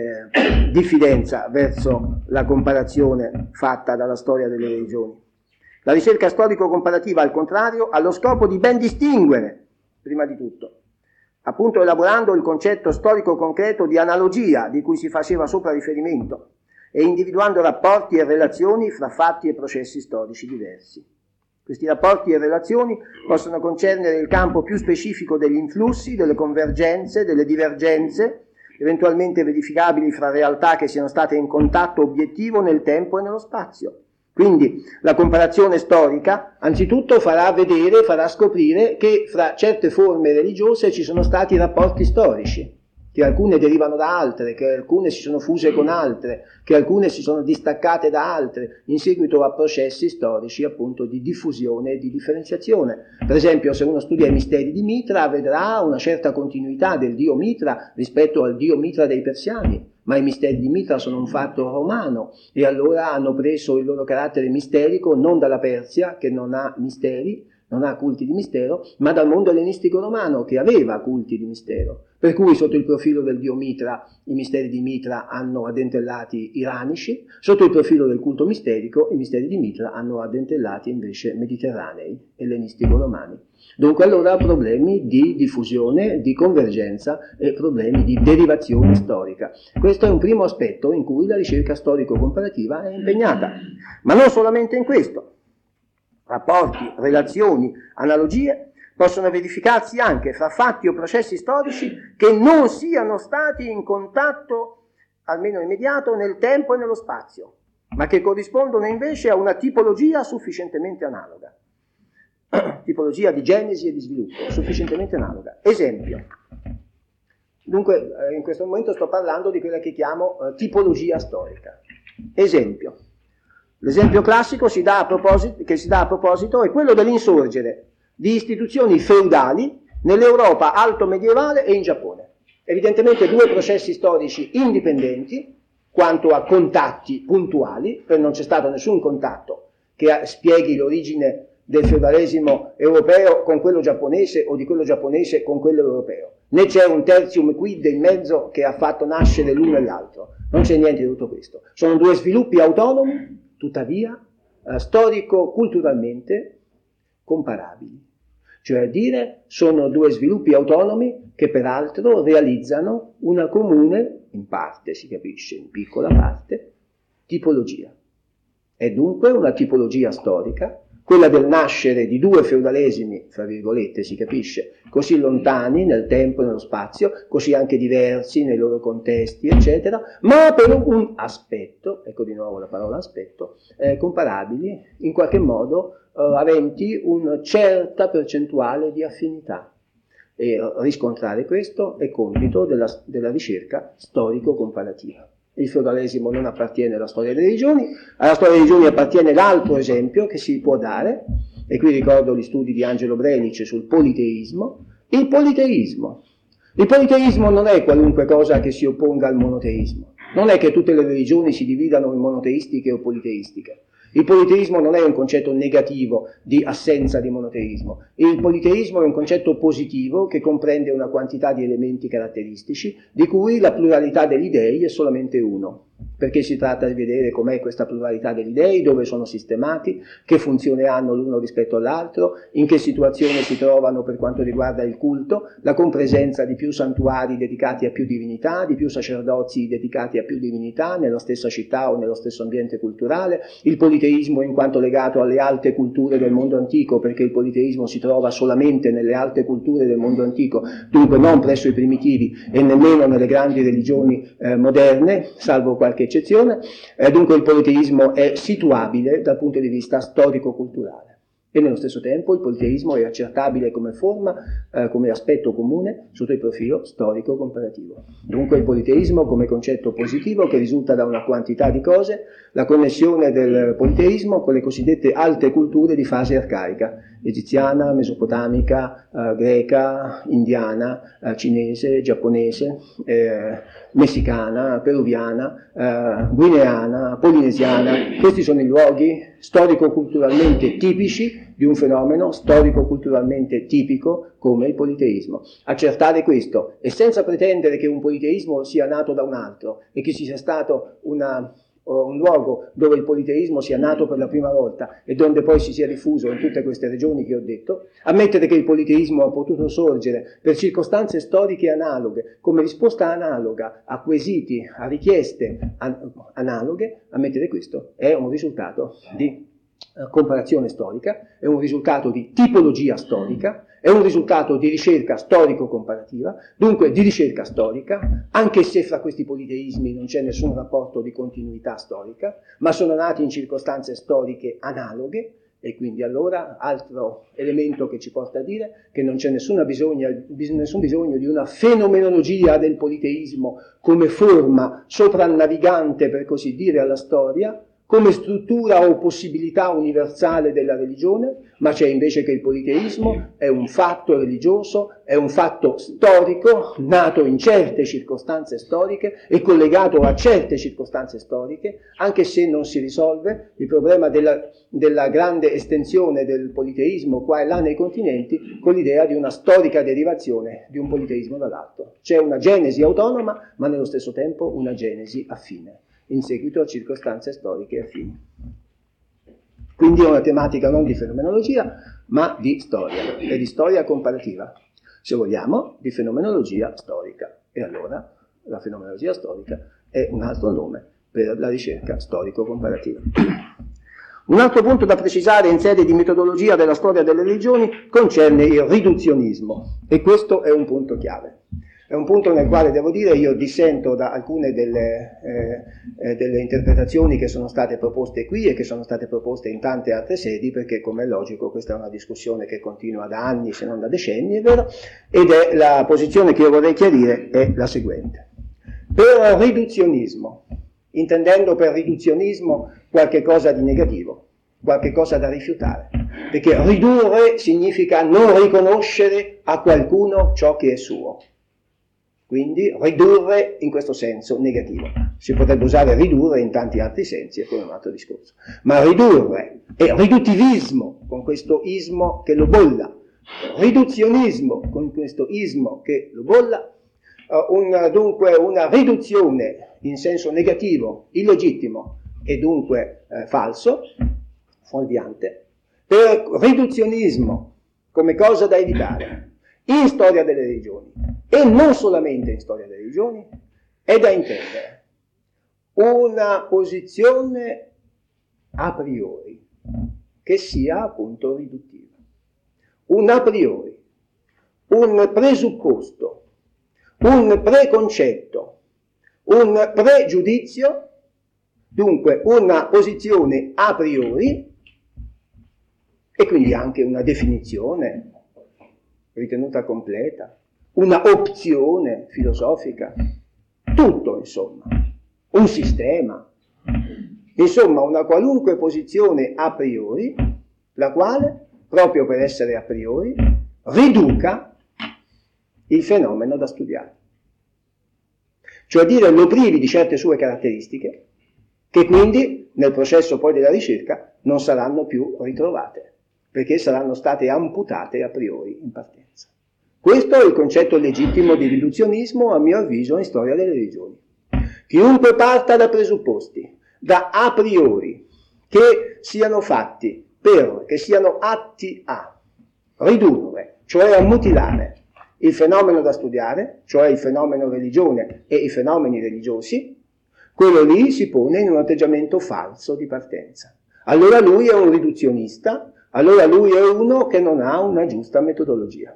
eh, diffidenza verso la comparazione fatta dalla storia delle religioni. La ricerca storico-comparativa, al contrario, ha lo scopo di ben distinguere, prima di tutto, appunto elaborando il concetto storico-concreto di analogia di cui si faceva sopra riferimento e individuando rapporti e relazioni fra fatti e processi storici diversi. Questi rapporti e relazioni possono concernere il campo più specifico degli influssi, delle convergenze, delle divergenze, eventualmente verificabili fra realtà che siano state in contatto obiettivo nel tempo e nello spazio. Quindi la comparazione storica anzitutto farà vedere, farà scoprire che fra certe forme religiose ci sono stati rapporti storici, che alcune derivano da altre, che alcune si sono fuse con altre, che alcune si sono distaccate da altre, in seguito a processi storici appunto di diffusione e di differenziazione. Per esempio, se uno studia i misteri di Mitra, vedrà una certa continuità del dio Mitra rispetto al dio Mitra dei persiani, ma i misteri di Mitra sono un fatto romano e allora hanno preso il loro carattere misterico non dalla Persia, che non ha misteri, non ha culti di mistero, ma dal mondo ellenistico romano, che aveva culti di mistero. Per cui sotto il profilo del dio Mitra, i misteri di Mitra hanno addentellati iranici, sotto il profilo del culto misterico, i misteri di Mitra hanno addentellati invece mediterranei, ellenistico-romani. Dunque allora problemi di diffusione, di convergenza e problemi di derivazione storica. Questo è un primo aspetto in cui la ricerca storico-comparativa è impegnata, ma non solamente in questo. Rapporti, relazioni, analogie possono verificarsi anche fra fatti o processi storici che non siano stati in contatto almeno immediato, nel tempo e nello spazio, ma che corrispondono invece a una tipologia sufficientemente analoga. Tipologia di genesi e di sviluppo, sufficientemente analoga. Esempio. Dunque, in questo momento sto parlando di quella che chiamo eh, tipologia storica. Esempio. L'esempio classico si dà a proposito, che si dà a proposito è quello dell'insorgere di istituzioni feudali nell'Europa alto medievale e in Giappone. Evidentemente due processi storici indipendenti quanto a contatti puntuali, per non c'è stato nessun contatto che spieghi l'origine del feudalesimo europeo con quello giapponese o di quello giapponese con quello europeo. Né c'è un tertium quid in mezzo che ha fatto nascere l'uno e l'altro. Non c'è niente di tutto questo. Sono due sviluppi autonomi, tuttavia, eh, storico-culturalmente comparabili. Cioè a dire, sono due sviluppi autonomi che peraltro realizzano una comune, in parte si capisce, in piccola parte, tipologia. È dunque una tipologia storica, quella del nascere di due feudalesimi, fra virgolette, si capisce, così lontani nel tempo e nello spazio, così anche diversi nei loro contesti, eccetera, ma per un aspetto, ecco di nuovo la parola aspetto, eh, comparabili, in qualche modo eh, aventi una certa percentuale di affinità. E riscontrare questo è compito della, della ricerca storico-comparativa. Il feudalesimo non appartiene alla storia delle religioni, alla storia delle religioni appartiene l'altro esempio che si può dare, e qui ricordo gli studi di Angelo Brenice sul politeismo. Il politeismo. Il politeismo non è qualunque cosa che si opponga al monoteismo. Non è che tutte le religioni si dividano in monoteistiche o politeistiche. Il politeismo non è un concetto negativo di assenza di monoteismo. Il politeismo è un concetto positivo che comprende una quantità di elementi caratteristici di cui la pluralità degli dei è solamente uno. Perché si tratta di vedere com'è questa pluralità degli dei, dove sono sistemati, che funzione hanno l'uno rispetto all'altro, in che situazione si trovano per quanto riguarda il culto, la compresenza di più santuari dedicati a più divinità, di più sacerdozi dedicati a più divinità nella stessa città o nello stesso ambiente culturale, il politeismo in quanto legato alle alte culture del mondo antico, perché il politeismo si trova solamente nelle alte culture del mondo antico, dunque non presso i primitivi e nemmeno nelle grandi religioni eh, moderne, salvo qualche eccezione, eh, dunque il politeismo è situabile dal punto di vista storico-culturale. E nello stesso tempo il politeismo è accertabile come forma, eh, come aspetto comune sotto il profilo storico-comparativo. Dunque il politeismo come concetto positivo che risulta da una quantità di cose, la connessione del politeismo con le cosiddette alte culture di fase arcaica, egiziana, mesopotamica, eh, greca, indiana, eh, cinese, giapponese, eh, messicana, peruviana, eh, guineana, polinesiana. Questi sono i luoghi storico-culturalmente tipici di un fenomeno storico-culturalmente tipico come il politeismo. Accertare questo, e senza pretendere che un politeismo sia nato da un altro e che ci sia stato una, un luogo dove il politeismo sia nato per la prima volta e donde poi si sia diffuso in tutte queste regioni che ho detto, ammettere che il politeismo ha potuto sorgere per circostanze storiche analoghe, come risposta analoga a quesiti, a richieste an- analoghe, ammettere questo è un risultato di comparazione storica, è un risultato di tipologia storica, è un risultato di ricerca storico-comparativa, dunque di ricerca storica, anche se fra questi politeismi non c'è nessun rapporto di continuità storica, ma sono nati in circostanze storiche analoghe, e quindi allora altro elemento che ci porta a dire che non c'è nessuna bisogno, nessun bisogno di una fenomenologia del politeismo come forma sopranavigante, per così dire, alla storia, come struttura o possibilità universale della religione, ma c'è invece che il politeismo è un fatto religioso, è un fatto storico, nato in certe circostanze storiche e collegato a certe circostanze storiche, anche se non si risolve il problema della, della grande estensione del politeismo qua e là nei continenti con l'idea di una storica derivazione di un politeismo dall'altro. C'è una genesi autonoma, ma nello stesso tempo una genesi affine, in seguito a circostanze storiche affini. Quindi è una tematica non di fenomenologia, ma di storia, e di storia comparativa, se vogliamo, di fenomenologia storica. E allora la fenomenologia storica è un altro nome per la ricerca storico-comparativa. Un altro punto da precisare in sede di metodologia della storia delle religioni concerne il riduzionismo, e questo è un punto chiave. È un punto nel quale, devo dire, io dissento da alcune delle, eh, eh, delle interpretazioni che sono state proposte qui e che sono state proposte in tante altre sedi, perché, come è logico, questa è una discussione che continua da anni, se non da decenni, è vero, ed è la posizione che io vorrei chiarire è la seguente. Per riduzionismo, intendendo per riduzionismo qualche cosa di negativo, qualche cosa da rifiutare, perché ridurre significa non riconoscere a qualcuno ciò che è suo. Quindi ridurre in questo senso negativo. Si potrebbe usare ridurre in tanti altri sensi, è quello un altro discorso. Ma ridurre e riduttivismo, con questo ismo che lo bolla, riduzionismo, con questo ismo che lo bolla, uh, un, dunque una riduzione in senso negativo, illegittimo e dunque eh, falso, fuorviante, per riduzionismo come cosa da evitare in storia delle religioni, e non solamente in storia delle religioni, è da intendere una posizione a priori che sia appunto riduttiva, un a priori, un presupposto, un preconcetto, un pregiudizio, dunque una posizione a priori e quindi anche una definizione ritenuta completa, una opzione filosofica, tutto insomma, un sistema, insomma una qualunque posizione a priori, la quale, proprio per essere a priori, riduca il fenomeno da studiare. Cioè dire lo privi di certe sue caratteristiche, che quindi nel processo poi della ricerca non saranno più ritrovate, perché saranno state amputate a priori in partenza. Questo è il concetto legittimo di riduzionismo, a mio avviso, in storia delle religioni. Chiunque parta da presupposti, da a priori, che siano fatti per, che siano atti a ridurre, cioè a mutilare, il fenomeno da studiare, cioè il fenomeno religione e i fenomeni religiosi, quello lì si pone in un atteggiamento falso di partenza. Allora lui è un riduzionista, allora lui è uno che non ha una giusta metodologia.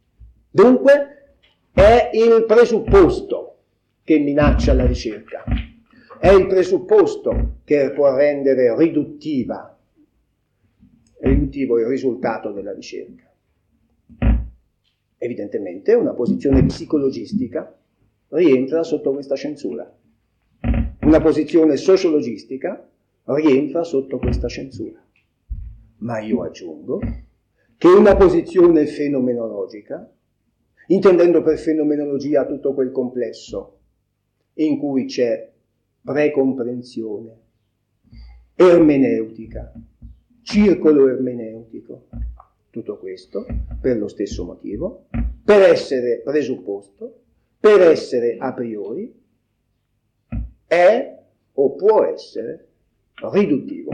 Dunque è il presupposto che minaccia la ricerca, è il presupposto che può rendere riduttiva, riduttivo il risultato della ricerca. Evidentemente una posizione psicologistica rientra sotto questa censura, una posizione sociologistica rientra sotto questa censura. Ma io aggiungo che una posizione fenomenologica, intendendo per fenomenologia tutto quel complesso in cui c'è precomprensione, ermeneutica, circolo ermeneutico, tutto questo per lo stesso motivo, per essere presupposto, per essere a priori, è o può essere riduttivo.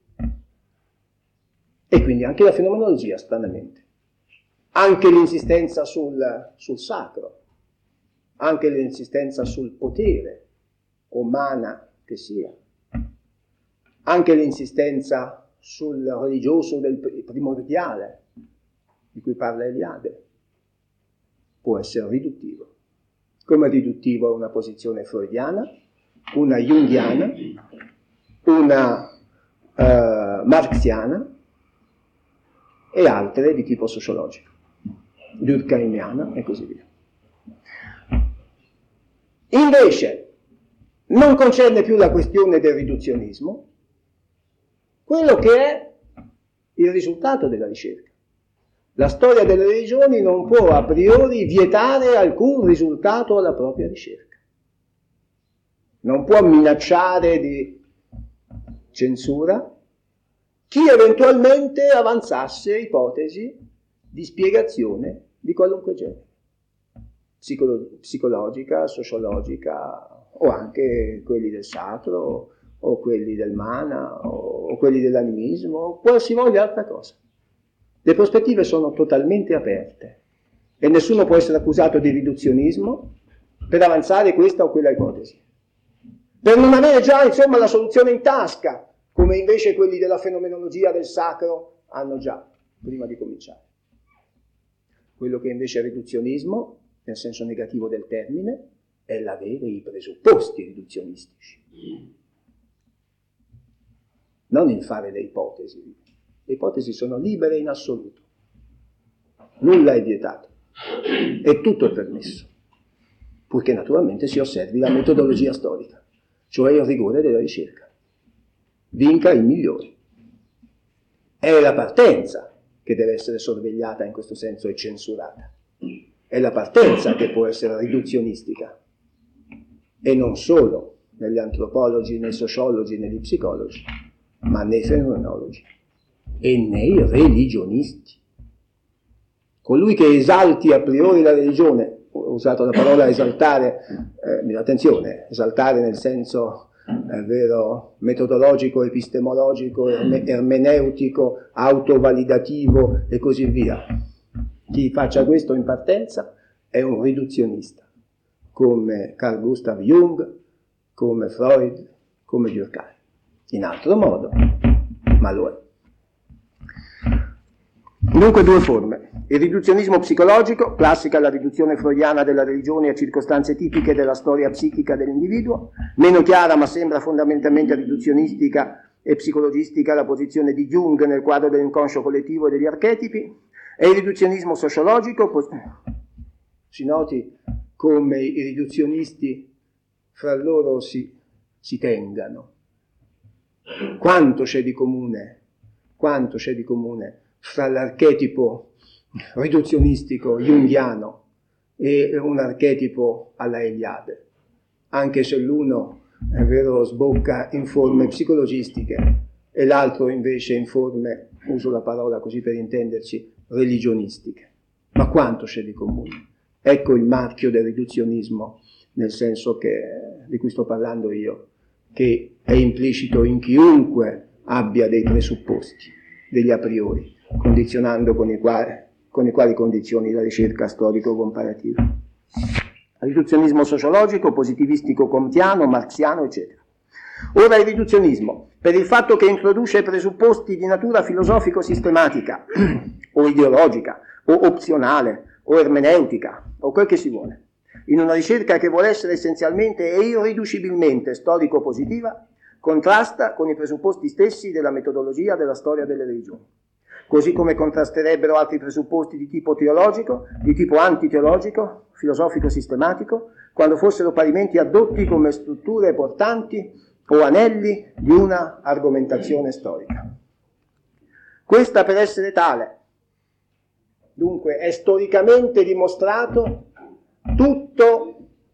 E quindi anche la fenomenologia, stranamente. Anche l'insistenza sul, sul sacro, anche l'insistenza sul potere, umana che sia, anche l'insistenza sul religioso del primordiale, di cui parla Eliade, può essere riduttivo. Come riduttivo è una posizione freudiana, una junghiana, una uh, marxiana e altre di tipo sociologico, durkheimiana e così via. Invece non concerne più la questione del riduzionismo, quello che è il risultato della ricerca. La storia delle religioni non può a priori vietare alcun risultato alla propria ricerca. Non può minacciare di censura chi eventualmente avanzasse ipotesi di spiegazione di qualunque genere, Psicolo- psicologica, sociologica, o anche quelli del sacro, o quelli del mana, o quelli dell'animismo, o qualsivoglia altra cosa. Le prospettive sono totalmente aperte e nessuno può essere accusato di riduzionismo per avanzare questa o quella ipotesi, per non avere già insomma la soluzione in tasca, come invece quelli della fenomenologia del sacro hanno già prima di cominciare. Quello che invece è riduzionismo nel senso negativo del termine, è l'avere i presupposti riduzionistici, non il fare le ipotesi. Le ipotesi sono libere in assoluto, nulla è vietato, e tutto è permesso, purché naturalmente si osservi la metodologia storica, cioè il rigore della ricerca. Vinca il migliore. È la partenza che deve essere sorvegliata in questo senso e censurata. È la partenza che può essere riduzionistica, e non solo negli antropologi, nei sociologi, negli psicologi, ma nei fenomenologi e nei religionisti. Colui che esalti a priori la religione, ho usato la parola esaltare, eh, attenzione, esaltare nel senso è vero, metodologico, epistemologico, ermeneutico, autovalidativo e così via. Chi faccia questo in partenza è un riduzionista, come Carl Gustav Jung, come Freud, come Durkheim. In altro modo, ma lo è. Dunque due forme. Il riduzionismo psicologico, classica la riduzione freudiana della religione a circostanze tipiche della storia psichica dell'individuo, meno chiara ma sembra fondamentalmente riduzionistica e psicologistica la posizione di Jung nel quadro dell'inconscio collettivo e degli archetipi, e il riduzionismo sociologico, si noti come i riduzionisti fra loro si, si tengano. Quanto c'è di comune, quanto c'è di comune fra l'archetipo riduzionistico junghiano e un archetipo alla Eliade, anche se l'uno, è vero, sbocca in forme psicologistiche e l'altro invece in forme, uso la parola così per intenderci, religionistiche. Ma quanto c'è di comune? Ecco il marchio del riduzionismo, nel senso che, di cui sto parlando io, che è implicito in chiunque abbia dei presupposti, degli a priori, condizionando con i quali, con i quali condizioni la ricerca storico-comparativa. Riduzionismo sociologico, positivistico comtiano, marxiano, eccetera. Ora il riduzionismo, per il fatto che introduce presupposti di natura filosofico-sistematica, o ideologica, o opzionale, o ermeneutica, o quel che si vuole, in una ricerca che vuole essere essenzialmente e irriducibilmente storico-positiva, contrasta con i presupposti stessi della metodologia della storia delle religioni, così come contrasterebbero altri presupposti di tipo teologico, di tipo antiteologico, filosofico-sistematico, quando fossero parimenti addotti come strutture portanti o anelli di una argomentazione storica. Questa, per essere tale, dunque, è storicamente dimostrato tutto,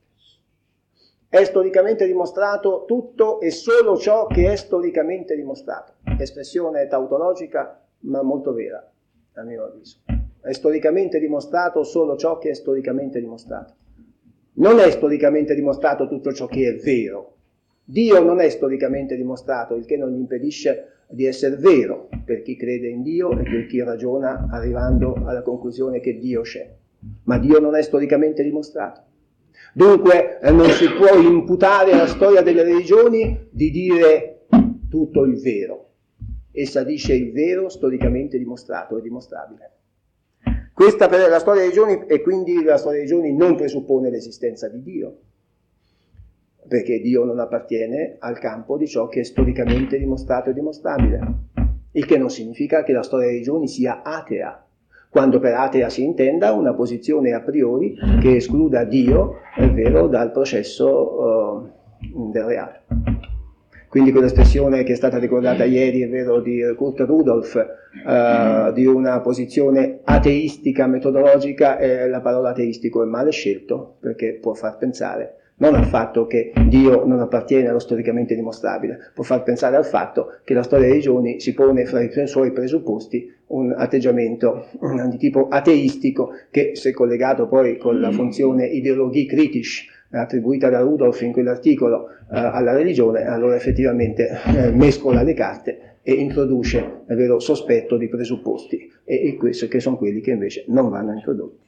è storicamente dimostrato tutto e solo ciò che è storicamente dimostrato. Espressione tautologica, ma molto vera, a mio avviso. È storicamente dimostrato solo ciò che è storicamente dimostrato. Non è storicamente dimostrato tutto ciò che è vero. Dio non è storicamente dimostrato, il che non gli impedisce di essere vero per chi crede in Dio e per chi ragiona arrivando alla conclusione che Dio c'è. Ma Dio non è storicamente dimostrato. Dunque eh, non si può imputare alla storia delle religioni di dire tutto il vero. Essa dice il vero storicamente dimostrato e dimostrabile. Questa per la storia delle religioni, e quindi la storia delle religioni non presuppone l'esistenza di Dio, perché Dio non appartiene al campo di ciò che è storicamente dimostrato e dimostrabile, il che non significa che la storia delle religioni sia atea, quando per atea si intenda una posizione a priori che escluda Dio, è vero, dal processo uh, del reale. Quindi quell'espressione che è stata ricordata ieri, è vero, di Kurt Rudolph, uh, di una posizione ateistica metodologica, eh, la parola ateistico è male scelto, perché può far pensare non al fatto che Dio non appartiene allo storicamente dimostrabile, può far pensare al fatto che la storia delle religioni si pone fra i suoi presupposti un atteggiamento di tipo ateistico che, se collegato poi con la funzione ideologie kritisch attribuita da Rudolph in quell'articolo eh, alla religione, allora effettivamente eh, mescola le carte e introduce, è vero, sospetto di presupposti, e, e questo che sono quelli che invece non vanno introdotti.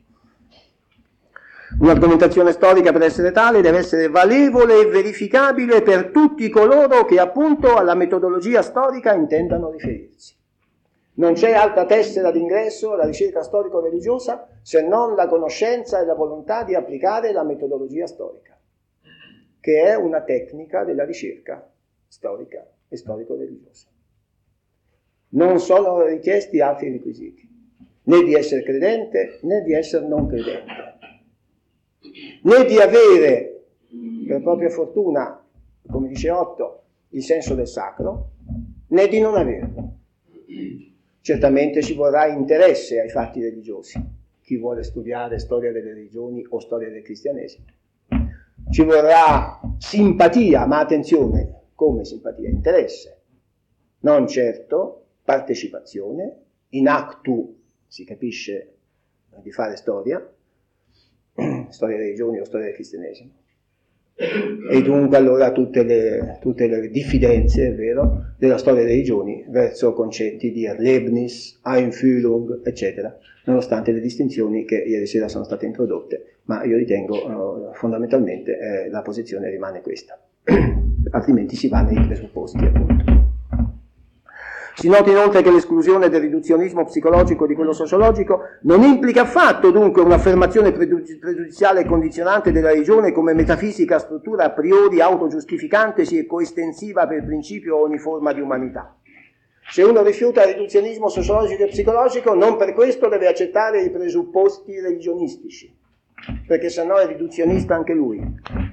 Un'argomentazione storica, per essere tale, deve essere valevole e verificabile per tutti coloro che appunto alla metodologia storica intendano riferirsi. Non c'è altra tessera d'ingresso alla ricerca storico-religiosa se non la conoscenza e la volontà di applicare la metodologia storica, che è una tecnica della ricerca storica e storico-religiosa. Non sono richiesti altri requisiti, né di essere credente né di essere non credente, né di avere per propria fortuna, come dice Otto, il senso del sacro, né di non averlo. Certamente ci vorrà interesse ai fatti religiosi, chi vuole studiare storia delle religioni o storia del cristianesimo. Ci vorrà simpatia, ma attenzione, come simpatia? Interesse, non certo partecipazione, in actu si capisce di fare storia, storia delle religioni o storia del cristianesimo. E dunque allora tutte le, tutte le diffidenze, è vero, della storia delle religioni verso concetti di Erlebnis, Einfühlung, eccetera, nonostante le distinzioni che ieri sera sono state introdotte, ma io ritengo eh, fondamentalmente eh, la posizione rimane questa, altrimenti si va nei presupposti, appunto. Si noti inoltre che l'esclusione del riduzionismo psicologico di quello sociologico non implica affatto dunque un'affermazione pregiudiziale e condizionante della religione come metafisica struttura a priori autogiustificantesi e coestensiva per principio a ogni forma di umanità. Se uno rifiuta il riduzionismo sociologico e psicologico, non per questo deve accettare i presupposti religionistici, perché sennò è riduzionista anche lui.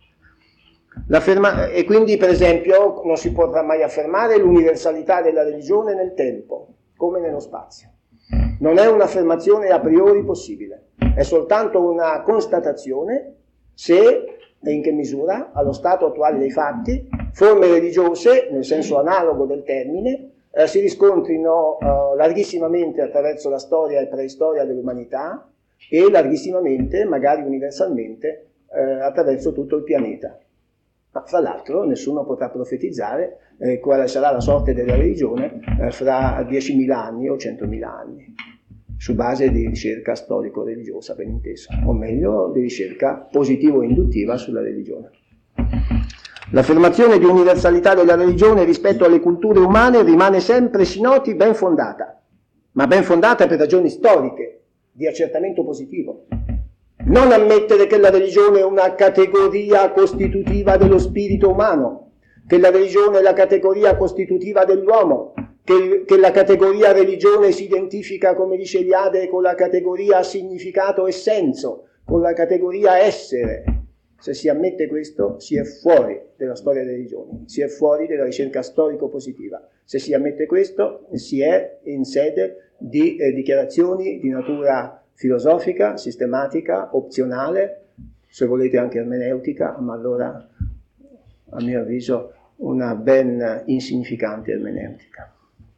E quindi, per esempio, non si potrà mai affermare l'universalità della religione nel tempo, come nello spazio. Non è un'affermazione a priori possibile, è soltanto una constatazione se e in che misura, allo stato attuale dei fatti, forme religiose, nel senso analogo del termine, eh, si riscontrino eh, larghissimamente attraverso la storia e preistoria dell'umanità e larghissimamente, magari universalmente, eh, attraverso tutto il pianeta. Ma fra l'altro nessuno potrà profetizzare eh, quale sarà la sorte della religione eh, fra diecimila anni o centomila anni, su base di ricerca storico-religiosa, ben inteso, o meglio di ricerca positivo-induttiva sulla religione. L'affermazione di universalità della religione rispetto alle culture umane rimane sempre, si noti, ben fondata, ma ben fondata per ragioni storiche, di accertamento positivo. Non ammettere che la religione è una categoria costitutiva dello spirito umano, che la religione è la categoria costitutiva dell'uomo, che, che la categoria religione si identifica, come dice Eliade, con la categoria significato e senso, con la categoria essere. Se si ammette questo, si è fuori della storia delle religioni, si è fuori della ricerca storico-positiva. Se si ammette questo, si è in sede di eh, dichiarazioni di natura filosofica, sistematica, opzionale, se volete anche ermeneutica, ma allora, a mio avviso, una ben insignificante ermeneutica.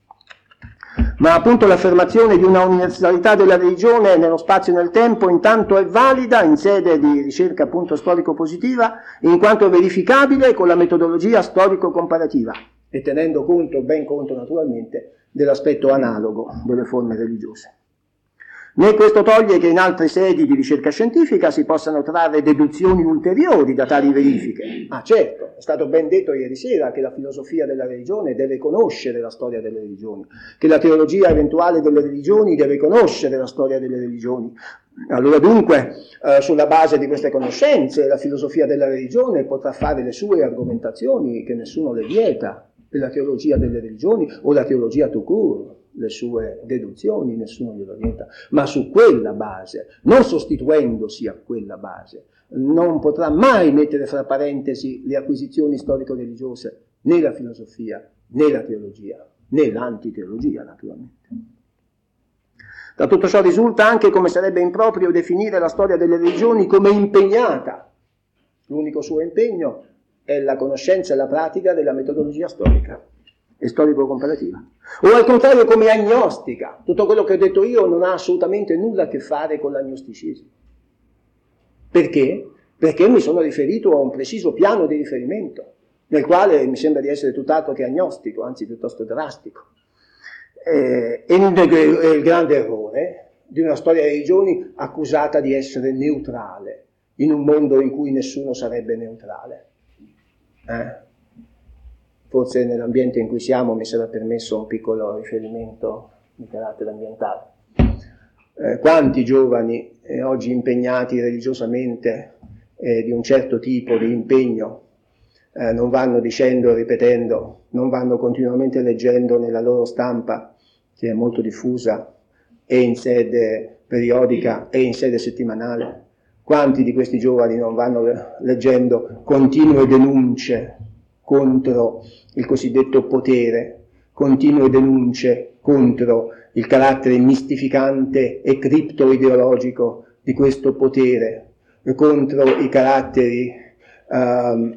Ma appunto l'affermazione di una universalità della religione nello spazio e nel tempo intanto è valida in sede di ricerca appunto storico-positiva, in quanto è verificabile con la metodologia storico-comparativa e tenendo conto, ben conto naturalmente, dell'aspetto analogo delle forme religiose. Né questo toglie che in altre sedi di ricerca scientifica si possano trarre deduzioni ulteriori da tali verifiche. Ah certo, è stato ben detto ieri sera che la filosofia della religione deve conoscere la storia delle religioni, che la teologia eventuale delle religioni deve conoscere la storia delle religioni. Allora dunque, eh, sulla base di queste conoscenze, la filosofia della religione potrà fare le sue argomentazioni che nessuno le vieta, e la teologia delle religioni o la teologia tout court, le sue deduzioni, nessuno glielo vieta, ma su quella base, non sostituendosi a quella base, non potrà mai mettere fra parentesi le acquisizioni storico-religiose, né la filosofia, né la teologia, né l'antiteologia naturalmente. Da tutto ciò risulta anche come sarebbe improprio definire la storia delle religioni come impegnata. L'unico suo impegno è la conoscenza e la pratica della metodologia storica e storico-comparativa. O al contrario come agnostica. Tutto quello che ho detto io non ha assolutamente nulla a che fare con l'agnosticismo. Perché? Perché mi sono riferito a un preciso piano di riferimento, nel quale mi sembra di essere tutt'altro che agnostico, anzi piuttosto drastico. Eh, e è il grande errore di una storia delle religioni accusata di essere neutrale, in un mondo in cui nessuno sarebbe neutrale. Eh? Forse nell'ambiente in cui siamo mi sarà permesso un piccolo riferimento di carattere ambientale. Eh, quanti giovani eh, oggi impegnati religiosamente eh, di un certo tipo di impegno eh, non vanno dicendo, ripetendo, non vanno continuamente leggendo nella loro stampa, che è molto diffusa, e in sede periodica e in sede settimanale, quanti di questi giovani non vanno leggendo continue denunce contro il cosiddetto potere, continue denunce contro il carattere mistificante e cripto-ideologico di questo potere, contro i caratteri um,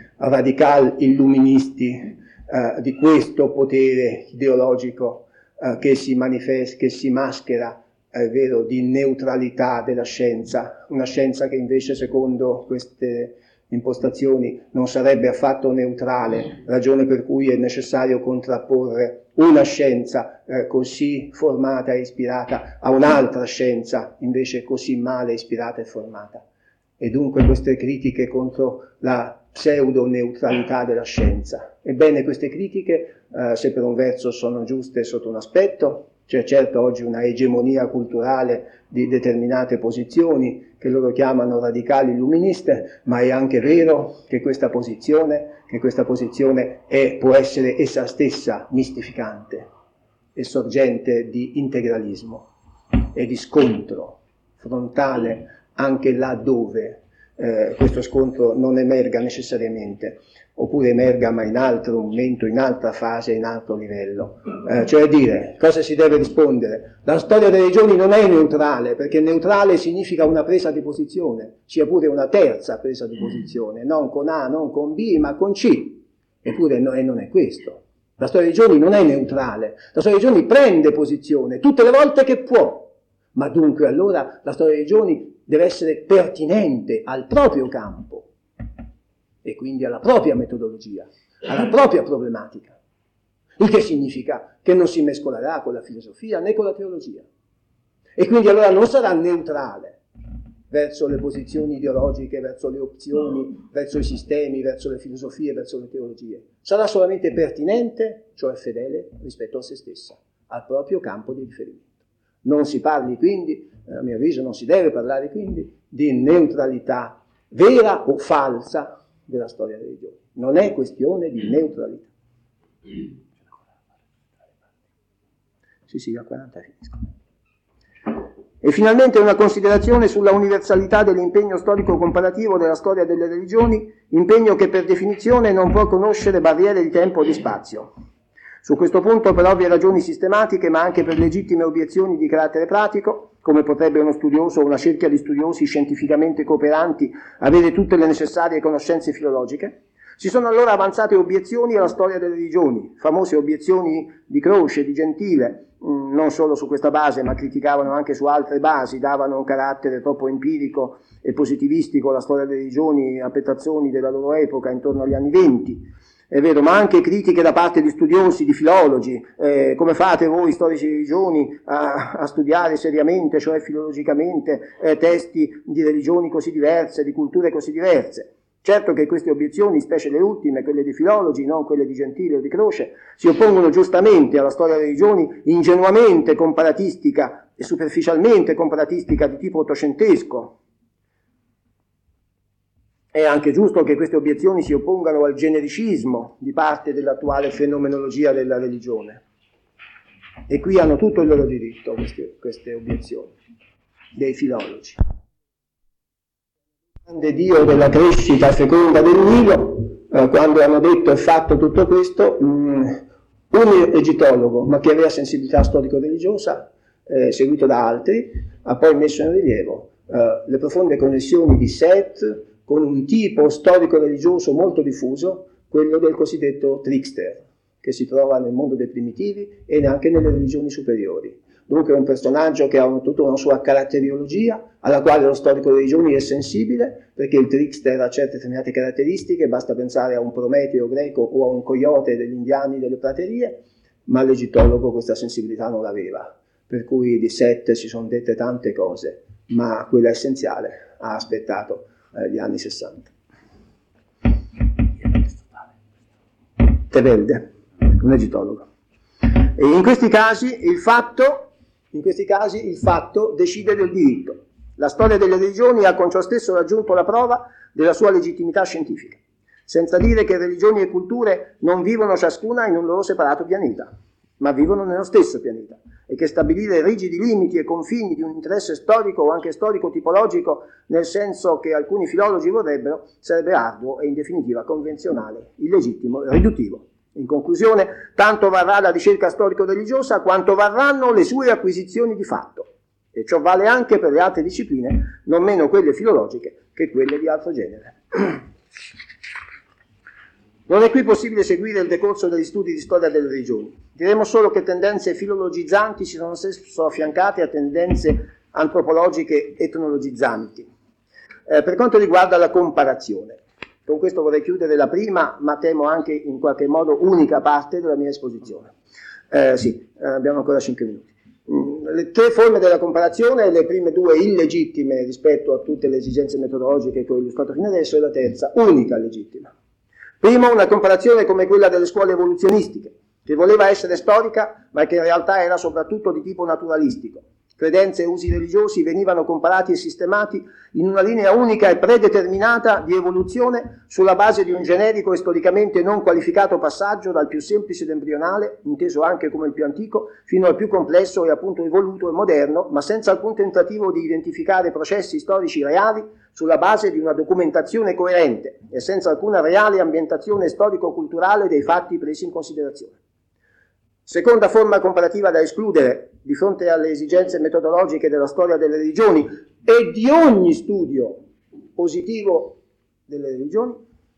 radical illuministi uh, di questo potere ideologico uh, che si manifesta, che si maschera, è vero, di neutralità della scienza, una scienza che invece secondo queste impostazioni non sarebbe affatto neutrale, ragione per cui è necessario contrapporre una scienza eh, così formata e ispirata a un'altra scienza invece così male ispirata e formata. E dunque queste critiche contro la pseudo-neutralità della scienza. Ebbene, queste critiche, eh, se per un verso sono giuste sotto un aspetto, c'è certo oggi una egemonia culturale di determinate posizioni che loro chiamano radicali illuministe, ma è anche vero che questa posizione, che questa posizione è, può essere essa stessa mistificante e sorgente di integralismo e di scontro frontale anche laddove eh, questo scontro non emerga necessariamente, oppure emerga ma in altro momento, in altra fase, in altro livello. Eh, cioè dire, cosa si deve rispondere? La storia delle religioni non è neutrale, perché neutrale significa una presa di posizione, sia pure una terza presa di posizione, non con A, non con B, ma con C. Eppure no, e non è questo. La storia delle religioni non è neutrale, la storia delle religioni prende posizione tutte le volte che può, ma dunque allora la storia delle religioni deve essere pertinente al proprio campo, e quindi alla propria metodologia, alla propria problematica, il che significa che non si mescolerà con la filosofia né con la teologia, e quindi allora non sarà neutrale verso le posizioni ideologiche, verso le opzioni, verso i sistemi, verso le filosofie, verso le teologie, sarà solamente pertinente, cioè fedele rispetto a se stessa, al proprio campo di riferimento. Non si parli quindi, a mio avviso non si deve parlare quindi di neutralità vera o falsa della storia dei religioni. Non è questione di neutralità. Sì, sì, a quaranta finisco. E finalmente una considerazione sulla universalità dell'impegno storico comparativo della storia delle religioni, impegno che per definizione non può conoscere barriere di tempo o di spazio. Su questo punto, per ovvie ragioni sistematiche, ma anche per legittime obiezioni di carattere pratico, come potrebbe uno studioso o una cerchia di studiosi scientificamente cooperanti avere tutte le necessarie conoscenze filologiche, si sono allora avanzate obiezioni alla storia delle religioni, famose obiezioni di Croce, di Gentile, mh, non solo su questa base, ma criticavano anche su altre basi, davano un carattere troppo empirico e positivistico alla storia delle religioni a Petrazzoni della loro epoca, intorno agli anni venti. È vero, ma anche critiche da parte di studiosi, di filologi, eh, come fate voi storici di religioni a, a studiare seriamente, cioè filologicamente, eh, testi di religioni così diverse, di culture così diverse. Certo che queste obiezioni, specie le ultime, quelle di filologi, non quelle di Gentile o di Croce, si oppongono giustamente alla storia delle religioni ingenuamente comparatistica e superficialmente comparatistica di tipo ottocentesco. È anche giusto che queste obiezioni si oppongano al genericismo di parte dell'attuale fenomenologia della religione. E qui hanno tutto il loro diritto queste, queste obiezioni dei filologi. Il grande dio della crescita feconda del Nilo, eh, quando hanno detto e fatto tutto questo, mh, un egittologo, ma che aveva sensibilità storico-religiosa, eh, seguito da altri, ha poi messo in rilievo eh, le profonde connessioni di Seth con un tipo storico-religioso molto diffuso, quello del cosiddetto trickster, che si trova nel mondo dei primitivi e neanche nelle religioni superiori. Dunque è un personaggio che ha tutta una sua caratteriologia, alla quale lo storico delle religioni è sensibile, perché il trickster ha certe determinate caratteristiche, basta pensare a un Prometeo greco o a un coyote degli indiani delle praterie, ma l'egittologo questa sensibilità non l'aveva, per cui di Seth si sono dette tante cose, ma quella essenziale ha aspettato gli anni sessanta. Tevelde, un egittologo. E in questi casi il fatto, in questi casi il fatto decide del diritto. La storia delle religioni ha con ciò stesso raggiunto la prova della sua legittimità scientifica, senza dire che religioni e culture non vivono ciascuna in un loro separato pianeta, ma vivono nello stesso pianeta, e che stabilire rigidi limiti e confini di un interesse storico o anche storico-tipologico, nel senso che alcuni filologi vorrebbero, sarebbe arduo e in definitiva convenzionale, illegittimo e riduttivo. In conclusione, tanto varrà la ricerca storico-religiosa quanto varranno le sue acquisizioni di fatto, e ciò vale anche per le altre discipline, non meno quelle filologiche che quelle di altro genere. Non è qui possibile seguire il decorso degli studi di storia delle religioni. Diremo solo che tendenze filologizzanti si sono spesso affiancate a tendenze antropologiche etnologizzanti. Eh, per quanto riguarda la comparazione, con questo vorrei chiudere la prima, ma temo anche in qualche modo unica parte della mia esposizione. Eh, sì, eh, abbiamo ancora cinque minuti. Mm, le tre forme della comparazione, le prime due illegittime rispetto a tutte le esigenze metodologiche che ho illustrato fino adesso, e la terza, unica legittima. Primo, una comparazione come quella delle scuole evoluzionistiche, che voleva essere storica, ma che in realtà era soprattutto di tipo naturalistico. Credenze e usi religiosi venivano comparati e sistemati in una linea unica e predeterminata di evoluzione sulla base di un generico e storicamente non qualificato passaggio dal più semplice ed embrionale, inteso anche come il più antico, fino al più complesso e appunto evoluto e moderno, ma senza alcun tentativo di identificare processi storici reali sulla base di una documentazione coerente e senza alcuna reale ambientazione storico-culturale dei fatti presi in considerazione. Seconda forma comparativa da escludere di fronte alle esigenze metodologiche della storia delle religioni e di ogni studio positivo delle religioni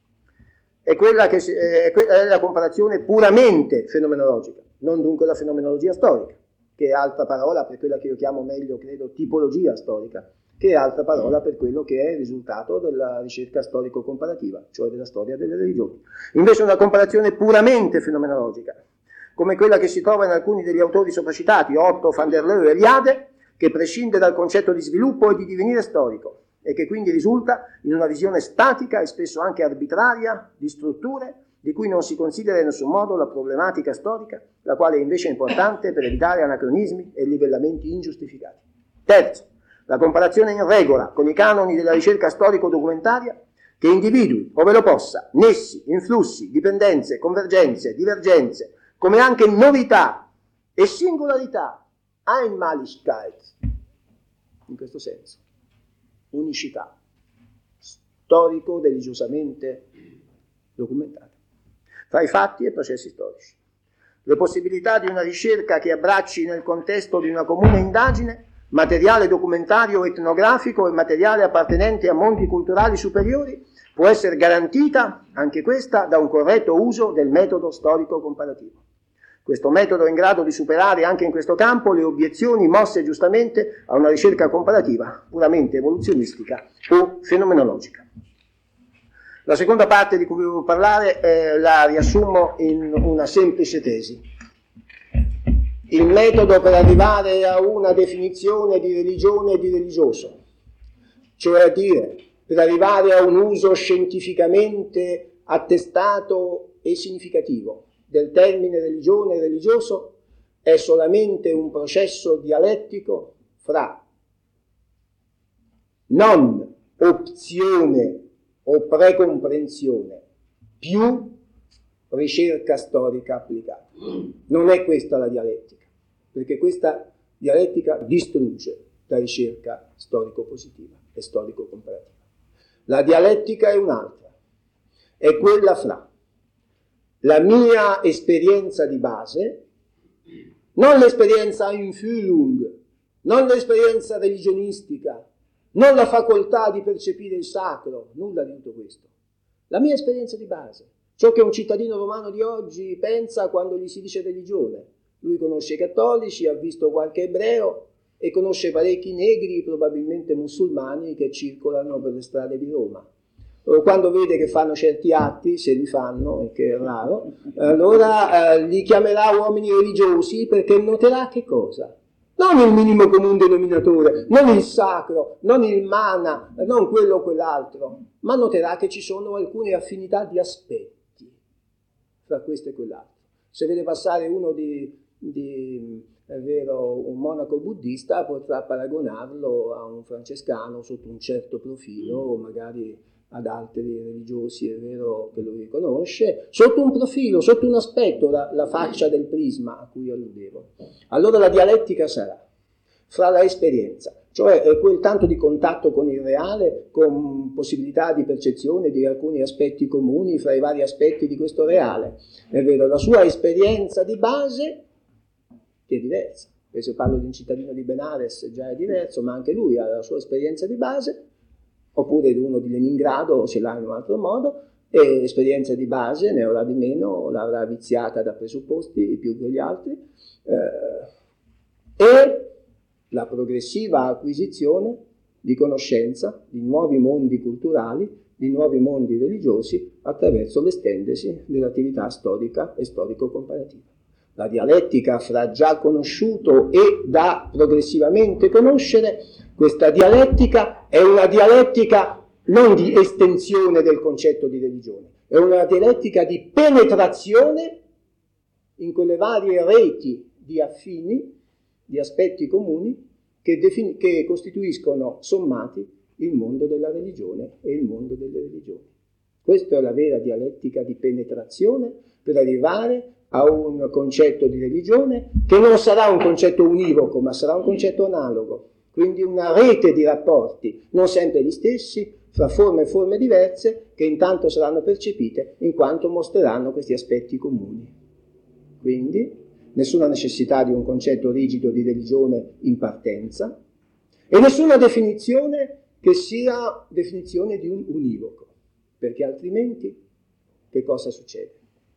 è quella che è la comparazione puramente fenomenologica, non dunque la fenomenologia storica, che è altra parola per quella che io chiamo meglio, credo, tipologia storica, che è altra parola per quello che è il risultato della ricerca storico-comparativa, cioè della storia delle religioni. Invece una comparazione puramente fenomenologica, come quella che si trova in alcuni degli autori sopracitati, Otto, van der Leeuw e Eliade, che prescinde dal concetto di sviluppo e di divenire storico, e che quindi risulta in una visione statica e spesso anche arbitraria di strutture di cui non si considera in nessun modo la problematica storica, la quale è invece importante per evitare anacronismi e livellamenti ingiustificati. Terzo, la comparazione in regola con i canoni della ricerca storico-documentaria, che individui, ove lo possa, nessi, influssi, dipendenze, convergenze, divergenze, come anche novità e singolarità, Einmaligkeit, in questo senso, unicità, storico-religiosamente documentata, fra i fatti e processi storici. Le possibilità di una ricerca che abbracci nel contesto di una comune indagine materiale documentario etnografico e materiale appartenente a mondi culturali superiori può essere garantita, anche questa, da un corretto uso del metodo storico-comparativo. Questo metodo è in grado di superare anche in questo campo le obiezioni mosse giustamente a una ricerca comparativa, puramente evoluzionistica o fenomenologica. La seconda parte di cui volevo parlare eh, la riassumo in una semplice tesi. Il metodo per arrivare a una definizione di religione e di religioso, cioè a dire, per arrivare a un uso scientificamente attestato e significativo del termine religione e religioso, è solamente un processo dialettico fra non opzione o precomprensione più ricerca storica applicata. Non è questa la dialettica, perché questa dialettica distrugge la ricerca storico-positiva e storico-comparativa. La dialettica è un'altra, è quella fra la mia esperienza di base, non l'esperienza in Fühlung, non l'esperienza religionistica, non la facoltà di percepire il sacro, nulla di tutto questo. La mia esperienza di base, ciò che un cittadino romano di oggi pensa quando gli si dice religione. Lui conosce i cattolici, ha visto qualche ebreo e conosce parecchi negri, probabilmente musulmani, che circolano per le strade di Roma. Quando vede che fanno certi atti, se li fanno, che è raro, allora eh, li chiamerà uomini religiosi, perché noterà che cosa? Non il minimo comune denominatore, non il sacro, non il mana, non quello o quell'altro, ma noterà che ci sono alcune affinità di aspetti fra questo e quell'altro. Se vede passare uno di, di è vero, un monaco buddista, potrà paragonarlo a un francescano sotto un certo profilo, o magari ad altri religiosi, è vero, che lui conosce, sotto un profilo, sotto un aspetto, la, la faccia del prisma a cui alludevo. Allora la dialettica sarà fra la esperienza, cioè quel tanto di contatto con il reale, con possibilità di percezione di alcuni aspetti comuni fra i vari aspetti di questo reale, è vero, la sua esperienza di base, che è diversa, perché se parlo di un cittadino di Benares già è diverso, ma anche lui ha la sua esperienza di base, oppure di uno di Leningrado se l'ha in un altro modo, e esperienza di base ne avrà di meno, l'avrà viziata da presupposti più che gli altri, eh, e la progressiva acquisizione di conoscenza di nuovi mondi culturali, di nuovi mondi religiosi attraverso l'estendersi dell'attività storica e storico-comparativa. La dialettica fra già conosciuto e da progressivamente conoscere, questa dialettica è una dialettica non di estensione del concetto di religione, è una dialettica di penetrazione in quelle varie reti di affini, di aspetti comuni che, defini- che costituiscono sommati il mondo della religione e il mondo delle religioni. Questa è la vera dialettica di penetrazione per arrivare a un concetto di religione che non sarà un concetto univoco, ma sarà un concetto analogo, quindi una rete di rapporti, non sempre gli stessi, fra forme e forme diverse, che intanto saranno percepite in quanto mostreranno questi aspetti comuni. Quindi nessuna necessità di un concetto rigido di religione in partenza e nessuna definizione che sia definizione di un univoco, perché altrimenti che cosa succede?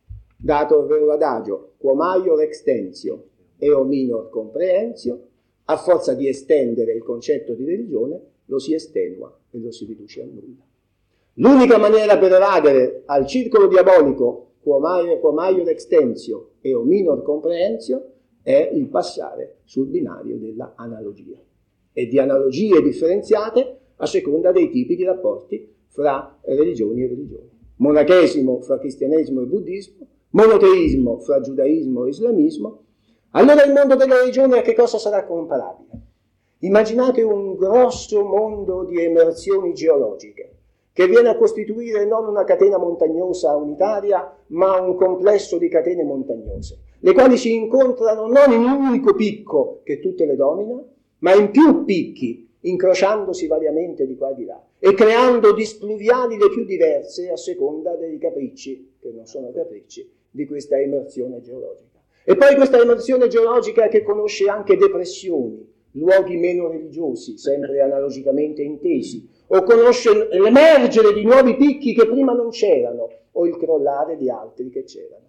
Dato il vero adagio, quo maior extensio eo minor comprehensio, a forza di estendere il concetto di religione lo si estenua e lo si riduce a nulla. L'unica maniera per evadere al circolo diabolico quo maior, quo maior extensio eo minor comprehensio è il passare sul binario della analogia e di analogie differenziate a seconda dei tipi di rapporti fra religioni e religioni. Monachesimo fra cristianesimo e buddismo, monoteismo fra giudaismo e islamismo. Allora il mondo della religione a che cosa sarà comparabile? Immaginate un grosso mondo di emersioni geologiche che viene a costituire non una catena montagnosa unitaria, ma un complesso di catene montagnose, le quali si incontrano non in un unico picco che tutte le domina, ma in più picchi, incrociandosi variamente di qua e di là, e creando displuviali le più diverse a seconda dei capricci, che non sono capricci, di questa emersione geologica. E poi questa emersione geologica che conosce anche depressioni, luoghi meno religiosi, sempre analogicamente intesi, o conosce l'emergere di nuovi picchi che prima non c'erano, o il crollare di altri che c'erano,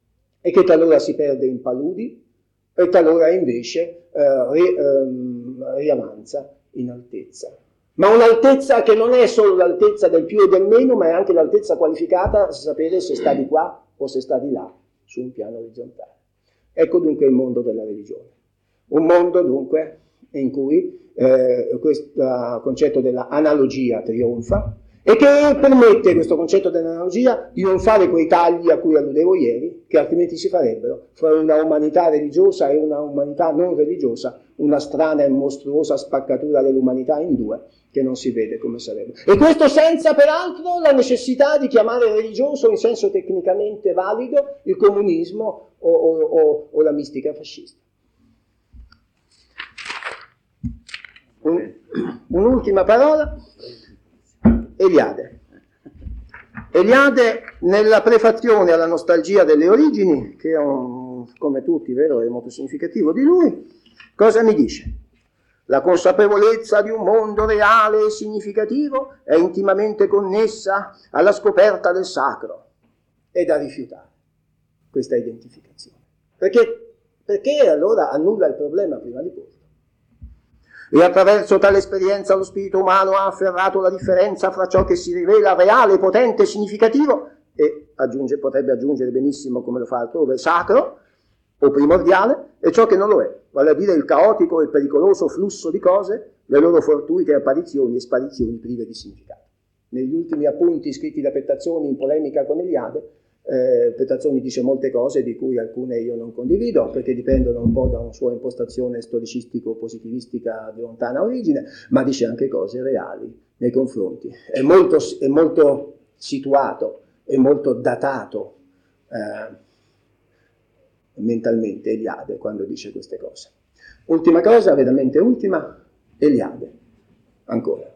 e che talora si perde in paludi, e talora invece eh, ri, ehm, riavanza in altezza. Ma un'altezza che non è solo l'altezza del più e del meno, ma è anche l'altezza qualificata a sapere se sta di qua o se sta di là, su un piano orizzontale. Ecco dunque il mondo della religione. Un mondo dunque in cui eh, questo concetto della analogia trionfa e che permette, questo concetto dell'analogia, di non fare quei tagli a cui alludevo ieri, che altrimenti si farebbero fra una umanità religiosa e una umanità non religiosa, una strana e mostruosa spaccatura dell'umanità in due, che non si vede come sarebbe. E questo senza peraltro la necessità di chiamare religioso in senso tecnicamente valido il comunismo o, o, o, o la mistica fascista. Un, un'ultima parola, Eliade. Eliade nella prefazione alla nostalgia delle origini, che è un, come tutti, vero, è molto significativo di lui, cosa mi dice? La consapevolezza di un mondo reale e significativo è intimamente connessa alla scoperta del sacro. È da rifiutare questa identificazione. Perché, perché allora annulla il problema prima di porlo. E attraverso tale esperienza lo spirito umano ha afferrato la differenza fra ciò che si rivela reale, potente e significativo, e aggiunge, potrebbe aggiungere benissimo, come lo fa altrove, sacro o primordiale, e ciò che non lo è, vale a dire il caotico e pericoloso flusso di cose, le loro fortuite apparizioni e sparizioni prive di significato. Negli ultimi appunti scritti da Pettazzoni in polemica con Eliade, Eh, Petrazzoni dice molte cose di cui alcune io non condivido perché dipendono un po' da una sua impostazione storicistico-positivistica di lontana origine, ma dice anche cose reali nei confronti. È molto, è molto situato, è molto datato eh, mentalmente Eliade quando dice queste cose. Ultima cosa, veramente ultima, Eliade, ancora.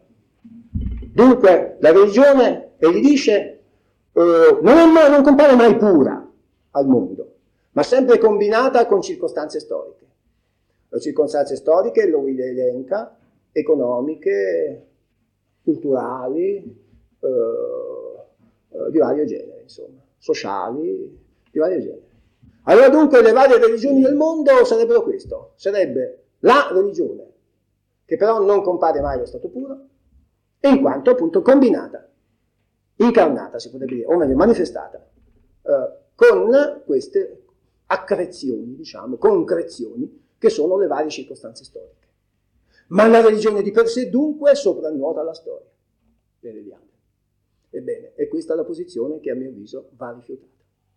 Dunque la religione, e gli dice, Uh, non, è mai, non compare mai pura al mondo, ma sempre combinata con circostanze storiche. Le circostanze storiche, lui le elenca, economiche, culturali, uh, uh, di vario genere, insomma, sociali, di vario genere. Allora dunque le varie religioni del mondo sarebbero questo, sarebbe la religione, che però non compare mai allo stato puro, in quanto appunto combinata, incarnata si potrebbe dire, o meglio manifestata, eh, con queste accrezioni, diciamo, concrezioni, che sono le varie circostanze storiche. Ma la religione di per sé dunque soprannuota alla storia delle Eliade. Ebbene, è questa la posizione che a mio avviso va rifiutata.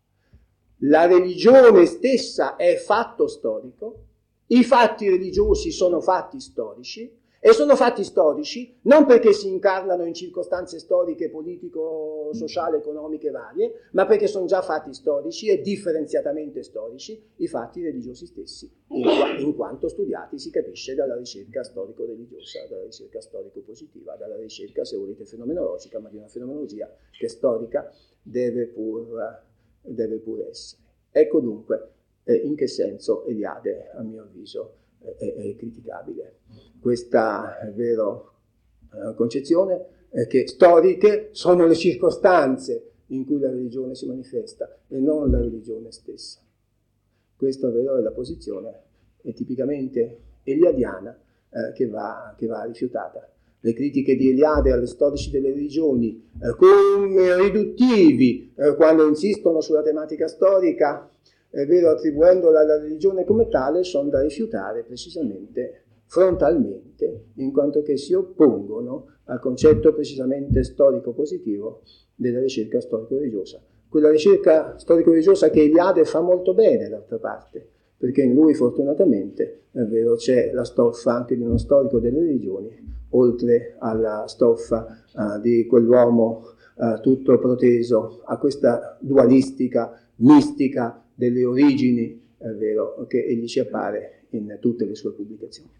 La religione stessa è fatto storico, i fatti religiosi sono fatti storici, e sono fatti storici non perché si incarnano in circostanze storiche, politico, sociali, economiche varie, ma perché sono già fatti storici e differenziatamente storici i fatti religiosi stessi, in, qua, in quanto studiati si capisce dalla ricerca storico-religiosa, dalla ricerca storico-positiva, dalla ricerca, se volete, fenomenologica, ma di una fenomenologia che storica deve pur, deve pur essere. Ecco dunque eh, in che senso Eliade, a mio avviso, è, è criticabile. Questa, è vero, eh, concezione è che storiche sono le circostanze in cui la religione si manifesta e non la religione stessa. Questa, è vero, è la posizione è tipicamente eliadiana eh, che, va, che va rifiutata. Le critiche di Eliade alle storici delle religioni eh, come riduttivi eh, quando insistono sulla tematica storica, è vero, attribuendola alla religione come tale, sono da rifiutare precisamente frontalmente, in quanto che si oppongono al concetto precisamente storico-positivo della ricerca storico-religiosa. Quella ricerca storico-religiosa che Eliade fa molto bene, d'altra parte, perché in lui fortunatamente, è vero, c'è la stoffa anche di uno storico delle religioni, oltre alla stoffa uh, di quell'uomo uh, tutto proteso a questa dualistica, mistica delle origini, è vero, che egli ci appare in tutte le sue pubblicazioni.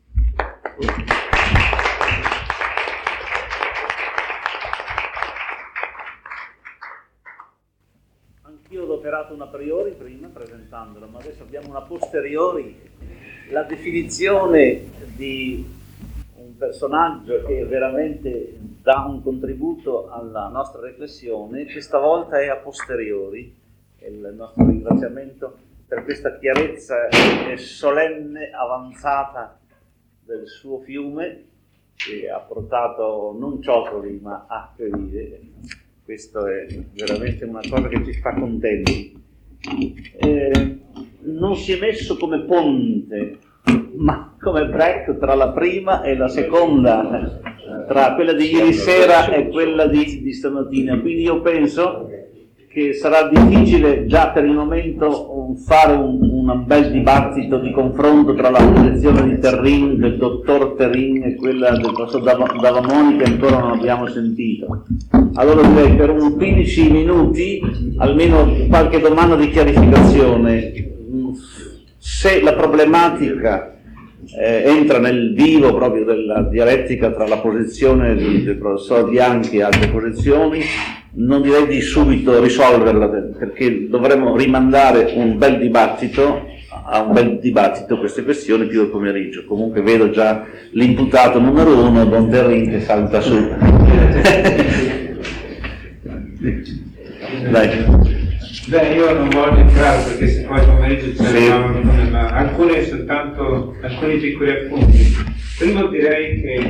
Anch'io ho adoperato una priori prima presentandolo, ma adesso abbiamo una posteriori, la definizione di un personaggio che veramente dà un contributo alla nostra riflessione, questa volta è a posteriori. Il nostro ringraziamento per questa chiarezza e solenne avanzata del suo fiume, che ha portato non ciotoli ma acque vive. Questo è veramente una cosa che ci fa contenti. Eh, non si è messo come ponte, ma come break tra la prima e la seconda, tra quella di ieri sera e quella di, di stamattina. Quindi io penso che sarà difficile già per il momento fare un, un bel dibattito di confronto tra la posizione di Terrin, del dottor Terrin, e quella del professor Davamoni, che ancora non abbiamo sentito. Allora direi per un quindici minuti almeno qualche domanda di chiarificazione. Se la problematica eh, entra nel vivo proprio della dialettica tra la posizione di, del professor Bianchi e altre posizioni, non direi di subito risolverla, perché dovremmo rimandare un bel dibattito a un bel dibattito queste questioni più al pomeriggio. Comunque vedo già l'imputato numero uno, Don Terrin, che salta su. Dai. Beh, io non voglio entrare perché se poi pomeriggio c'è sì. una, ma alcune soltanto alcuni piccoli appunti. Primo direi che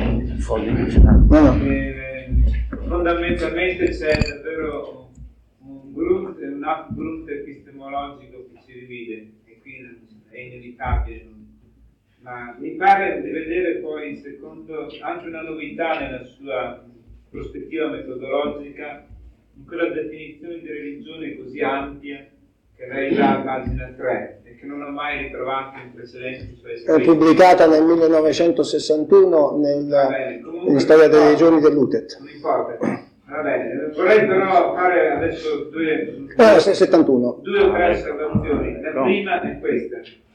eh, fondamentalmente c'è davvero un grunt, un upgrund epistemologico che ci divide, e qui è inevitabile, ma mi pare di vedere poi in secondo anche una novità nella sua prospettiva metodologica in quella definizione di religione così ampia che lei dà a pagina tre e che non ho mai ritrovato in precedenti suoi scritti. È pubblicata nel millenovecentosessantuno nella in Storia delle religioni dell'U T E T. Non importa. Va bene, vorrei però fare adesso due, eh, settantuno. due o tre osservazioni. La prima è questa,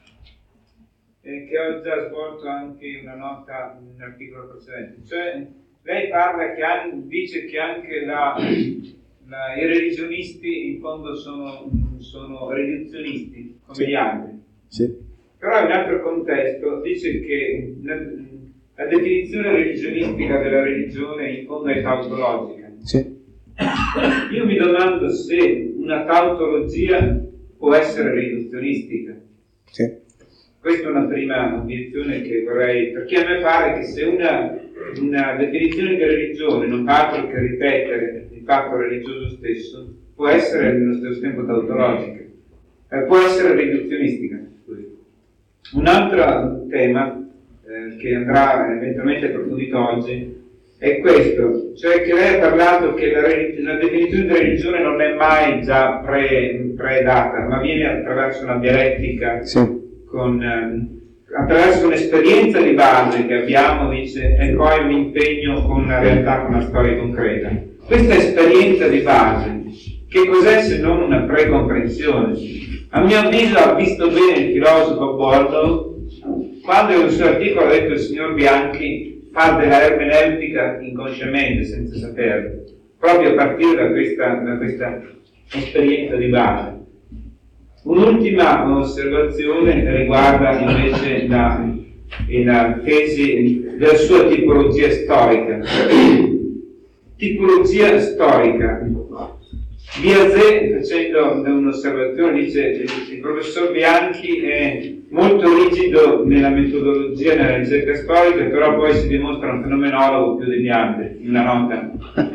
eh, che ho già svolto anche una nota in un articolo precedente. Cioè, lei parla che anche, dice che anche la, la, i religionisti in fondo sono, sono riduzionisti, come sì. gli altri. Sì. Però in un altro contesto dice che la, la definizione religionistica della religione in fondo è tautologica. Sì. Io mi domando se una tautologia può essere riduzionistica. Sì. Questa è una prima obiezione che vorrei, perché a me pare che se una, una definizione di religione non fa altro che ripetere il fatto religioso stesso, può essere nello stesso tempo tautologica, eh, può essere riduzionistica. Un altro tema eh, che andrà eventualmente approfondito oggi è questo, cioè che lei ha parlato che la, la definizione di religione non è mai già pre, predata, ma viene attraverso una dialettica, sì. con, eh, attraverso un'esperienza di base che abbiamo, dice, e poi un impegno con una realtà, con una storia concreta. Questa esperienza di base, che cos'è se non una precomprensione? A mio avviso ha visto bene il filosofo Bordo quando in un suo articolo ha detto il signor Bianchi fa della ermeneutica inconsciamente, senza saperlo, proprio a partire da questa, da questa esperienza di base. Un'ultima osservazione riguarda invece la, la tesi della sua tipologia storica. Tipologia storica. Biazè, facendo un'osservazione, dice il professor Bianchi è molto rigido nella metodologia, nella ricerca storica, però poi si dimostra un fenomenologo più degli altri, in una nota.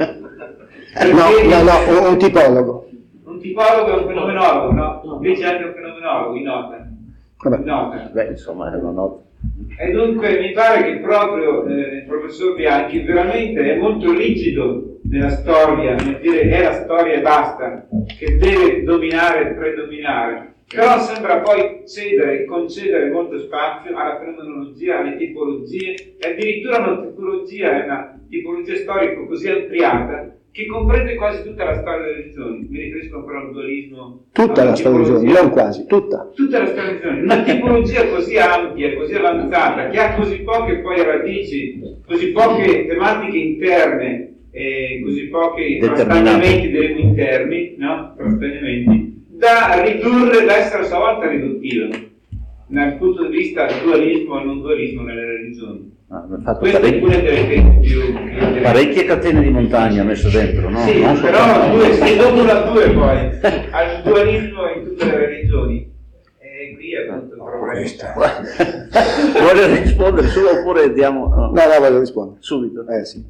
No, no, no, un tipologo. Un tipologo è un fenomenologo, no? Invece anche un fenomenologo, in nota. In nota. Beh, insomma, è una nota. E dunque mi pare che proprio eh, il professor Bianchi veramente è molto rigido nella storia, nel dire è la storia e basta, che deve dominare e predominare, però sembra poi cedere e concedere molto spazio alla fenomenologia, alle tipologie, e addirittura una tipologia, è una tipologia storica così ampliata che comprende quasi tutta la storia delle religioni. Mi riferisco ancora al dualismo. Tutta la storia delle religioni, non quasi, tutta. Tutta la storia delle religioni. Una tipologia così ampia, così avanzata, che ha così poche poi radici, così poche tematiche interne, e così pochi frastagliamenti interni, no? Frastagliamenti, da ridurre, da essere a sua volta riduttiva dal punto di vista del dualismo e non dualismo nelle religioni. Ah, fatto Queste parecchie, alcune delle tesi più parecchie catene di montagna messo dentro, no? Sì, non però due, se dopo la due poi al dualismo in tutte le religioni. E qui è appunto il problema. Vuole rispondere solo oppure diamo... No, no, no, voglio rispondere. Subito. Eh sì.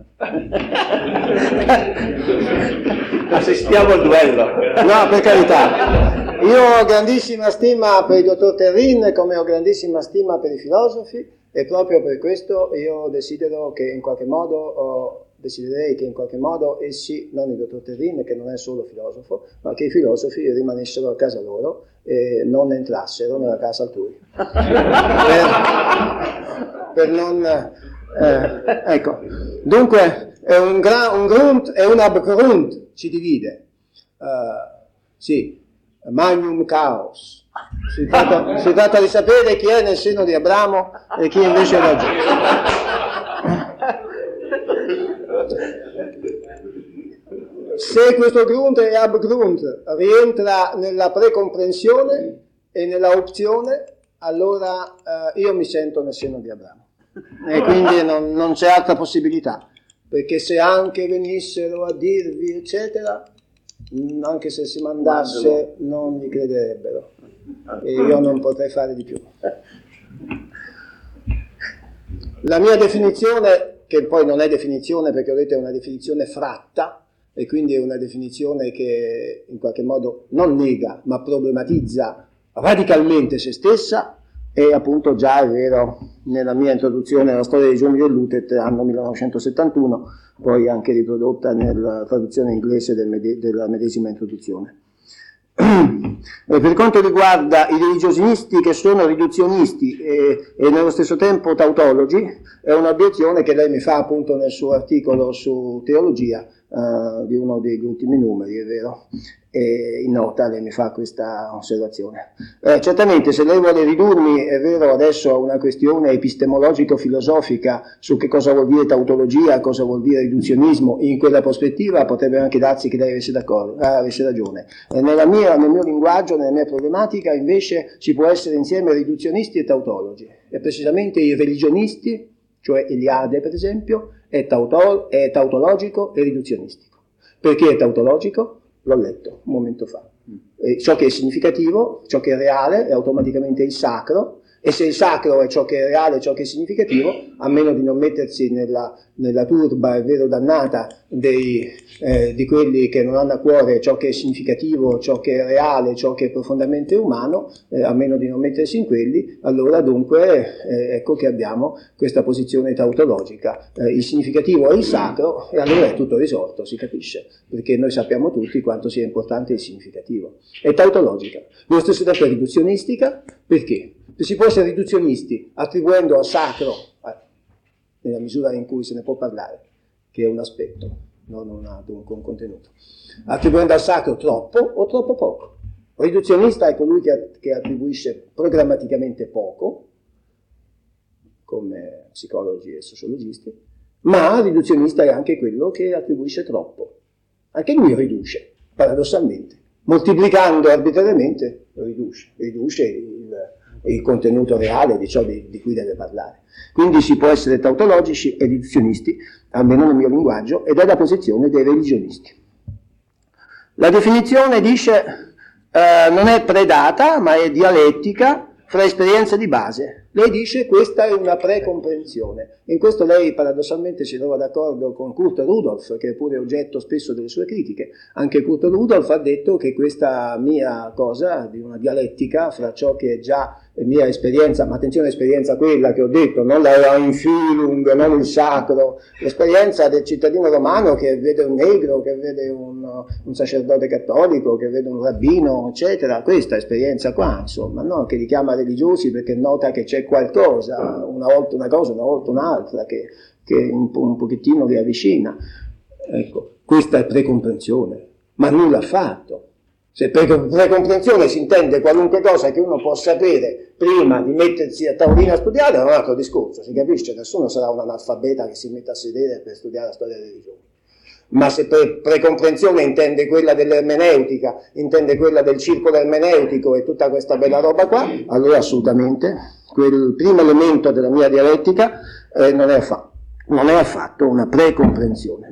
Assistiamo al duello. No, per carità. Io ho grandissima stima per il dottor Terrin, come ho grandissima stima per i filosofi, e proprio per questo io desidero che in qualche modo... Oh, desidererei che in qualche modo essi, non il dottor Terrin che non è solo filosofo, ma che i filosofi rimanessero a casa loro e non entrassero nella casa altrui. per, per non... Eh, ecco, dunque è un, gra, un Grund e un Abgrund ci divide. Uh, sì, Magnum Chaos. Si tratta, si tratta di sapere chi è nel seno di Abramo e chi invece è laggiù. Se questo Grund e Abgrund rientra nella precomprensione e nella opzione, allora eh, io mi sento nel seno di Abramo e quindi non, non c'è altra possibilità, perché se anche venissero a dirvi eccetera, anche se si mandasse non mi crederebbero e io non potrei fare di più. La mia definizione, che poi non è definizione perché ho detto è una definizione fratta, e quindi è una definizione che in qualche modo non nega ma problematizza radicalmente se stessa, e appunto già è vero nella mia introduzione alla storia dei giorni dell'U T E T, anno millenovecentosettantuno, poi anche riprodotta nella traduzione inglese del mede- della medesima introduzione. Per quanto riguarda i religionisti che sono riduzionisti e, e nello stesso tempo tautologi, è un'obiezione che lei mi fa appunto nel suo articolo su teologia, uh, di uno degli ultimi numeri, è vero, e in nota lei mi fa questa osservazione. Eh, certamente se lei vuole ridurmi, è vero, adesso a una questione epistemologico-filosofica su che cosa vuol dire tautologia, cosa vuol dire riduzionismo, in quella prospettiva potrebbe anche darsi che lei avesse, d'accordo, ah, avesse ragione. Eh, nella mia, nel mio linguaggio, nella mia problematica, invece ci può essere insieme riduzionisti e tautologi, e precisamente i religionisti, cioè Eliade per esempio, è, tautol- è tautologico e riduzionistico. Perché è tautologico? L'ho letto un momento fa. E ciò che è significativo, ciò che è reale, è automaticamente il sacro, e se il sacro è ciò che è reale, ciò che è significativo, a meno di non mettersi nella, nella turba, è vero, dannata dei, eh, di quelli che non hanno a cuore ciò che è significativo, ciò che è reale, ciò che è profondamente umano, eh, a meno di non mettersi in quelli, allora dunque eh, ecco che abbiamo questa posizione tautologica. Eh, il significativo è il sacro, e allora è tutto risolto, si capisce, perché noi sappiamo tutti quanto sia importante il significativo. È tautologica. Lo stesso tempo è riduzionistica, perché? Si può essere riduzionisti attribuendo al sacro, eh, nella misura in cui se ne può parlare, che è un aspetto, non una, un, un contenuto, attribuendo al sacro troppo o troppo poco. Riduzionista è colui che, che attribuisce programmaticamente poco, come psicologi e sociologisti, ma riduzionista è anche quello che attribuisce troppo. Anche lui riduce, paradossalmente, moltiplicando arbitrariamente, riduce, riduce il il contenuto reale di ciò di, di cui deve parlare. Quindi si può essere tautologici e riduzionisti, almeno nel mio linguaggio, ed è la posizione dei religionisti. La definizione dice eh, non è predata, ma è dialettica fra esperienze di base. Lei dice questa è una precomprensione. In questo lei paradossalmente si trova d'accordo con Kurt Rudolph, che è pure oggetto spesso delle sue critiche. Anche Kurt Rudolph ha detto che questa mia cosa di una dialettica fra ciò che è già mia esperienza, ma attenzione, esperienza quella che ho detto, non la Einfühlung, non il sacro, l'esperienza del cittadino romano che vede un negro, che vede un, un sacerdote cattolico, che vede un rabbino, eccetera, questa esperienza qua, insomma, no? Che li chiama religiosi perché nota che c'è qualcosa, una volta una cosa, una volta un'altra, che, che un, un pochettino li avvicina. Ecco, questa è precomprensione, ma nulla affatto. Se per precomprensione si intende qualunque cosa che uno può sapere prima di mettersi a tavolino a studiare, è un altro discorso, si capisce, nessuno sarà un analfabeta che si mette a sedere per studiare la storia delle religioni. Ma se per precomprensione intende quella dell'ermeneutica, intende quella del circolo ermeneutico e tutta questa bella roba qua, allora assolutamente quel primo elemento della mia dialettica eh, non, è affatto, non è affatto una precomprensione.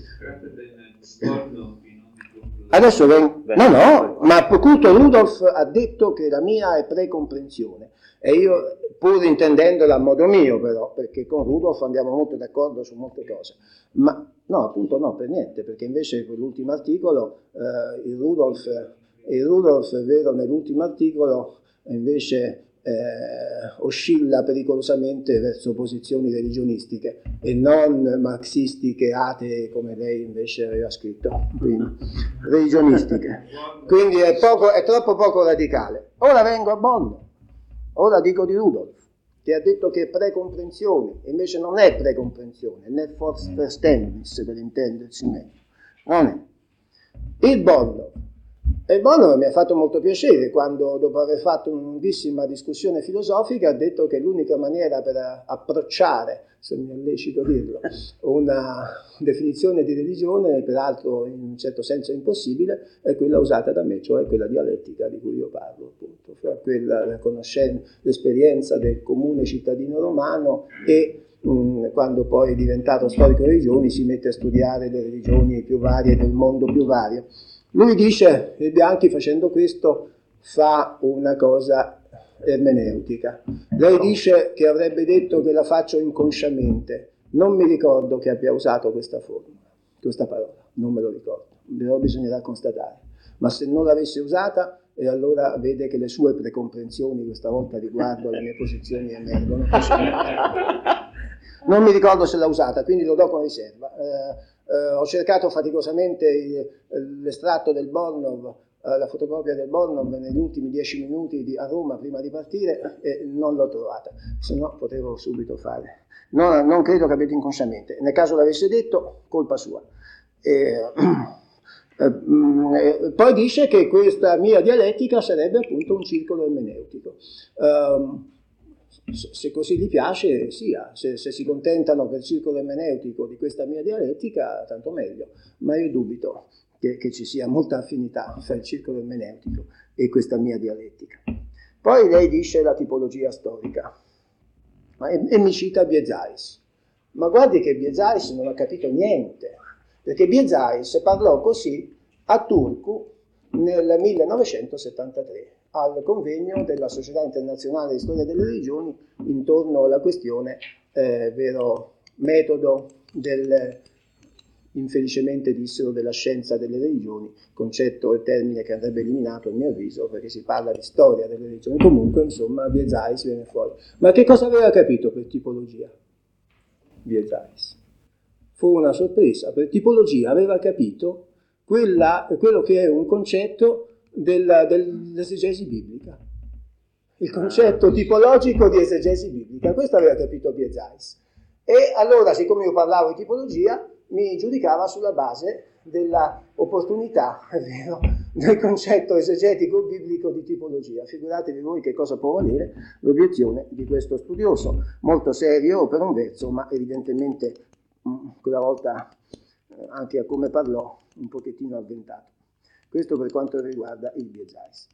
Adesso vengo, no no, ma Kurt Rudolph ha detto che la mia è precomprensione, e io, pur intendendola a modo mio però, perché con Rudolph andiamo molto d'accordo su molte cose, ma no, appunto no, per niente, perché invece quell'ultimo articolo, eh, il Rudolph, il Rudolph è vero, nell'ultimo articolo invece eh, oscilla pericolosamente verso posizioni religionistiche e non marxistiche, atee, come lei invece aveva scritto prima, religionistiche. Quindi è, poco, è troppo poco radicale. Ora vengo a Bonn, ora dico di Rudolph, che ha detto che è precomprensione, invece non è precomprensione, né Volksverständnis, per intendersi meglio, non è. Il Bonn. E il Bonn mi ha fatto molto piacere quando, dopo aver fatto una lunghissima discussione filosofica, ha detto che l'unica maniera per approcciare, se mi è lecito dirlo, una definizione di religione, peraltro in un certo senso impossibile, è quella usata da me, cioè quella dialettica di cui io parlo, appunto, fra quella, la conoscenza, l'esperienza del comune cittadino romano e mh, quando poi è diventato storico di religioni si mette a studiare le religioni più varie del mondo più vario. Lui dice che Bianchi facendo questo fa una cosa ermeneutica. Lei dice che avrebbe detto che la faccio inconsciamente. Non mi ricordo che abbia usato questa formula, questa parola, non me lo ricordo, però bisognerà constatare. Ma se non l'avesse usata e allora vede che le sue precomprensioni questa volta riguardo alle mie posizioni emergono. Non mi ricordo se l'ha usata, quindi lo do con riserva. Eh, eh, ho cercato faticosamente il, l'estratto del Bornov, eh, la fotocopia del Bornov negli ultimi dieci minuti di, a Roma prima di partire e non l'ho trovata, se no potevo subito fare. Non, non credo che abbiate inconsciamente. Nel caso l'avesse detto, colpa sua. Eh, eh, poi dice che questa mia dialettica sarebbe appunto un circolo ermeneutico. Um, se così gli piace, sia, se, se si contentano per circolo ermeneutico di questa mia dialettica, tanto meglio, ma io dubito che, che ci sia molta affinità fra il circolo ermeneutico e questa mia dialettica. Poi lei dice la tipologia storica e, e mi cita Biezais, ma guardi che Biezais non ha capito niente, perché Biezais parlò così a Turku nel millenovecentosettantatré al convegno della Società Internazionale di Storia delle Religioni intorno alla questione eh, vero metodo del, infelicemente dissero, della scienza delle religioni, concetto e termine che andrebbe eliminato a mio avviso perché si parla di storia delle religioni. Comunque insomma Biezais viene fuori. Ma che cosa aveva capito per tipologia? Biezais. Fu una sorpresa, per tipologia aveva capito quella, quello che è un concetto Della, dell'esegesi biblica, il concetto tipologico di esegesi biblica. Questo aveva capito Biezais, e allora, siccome io parlavo di tipologia, mi giudicava sulla base della opportunità, è vero, del concetto esegetico biblico di tipologia. Figuratevi voi che cosa può valere l'obiezione di questo studioso, molto serio per un verso, ma evidentemente mh, quella volta eh, anche a come parlò un pochettino avventato. Questo per quanto riguarda il Biezais.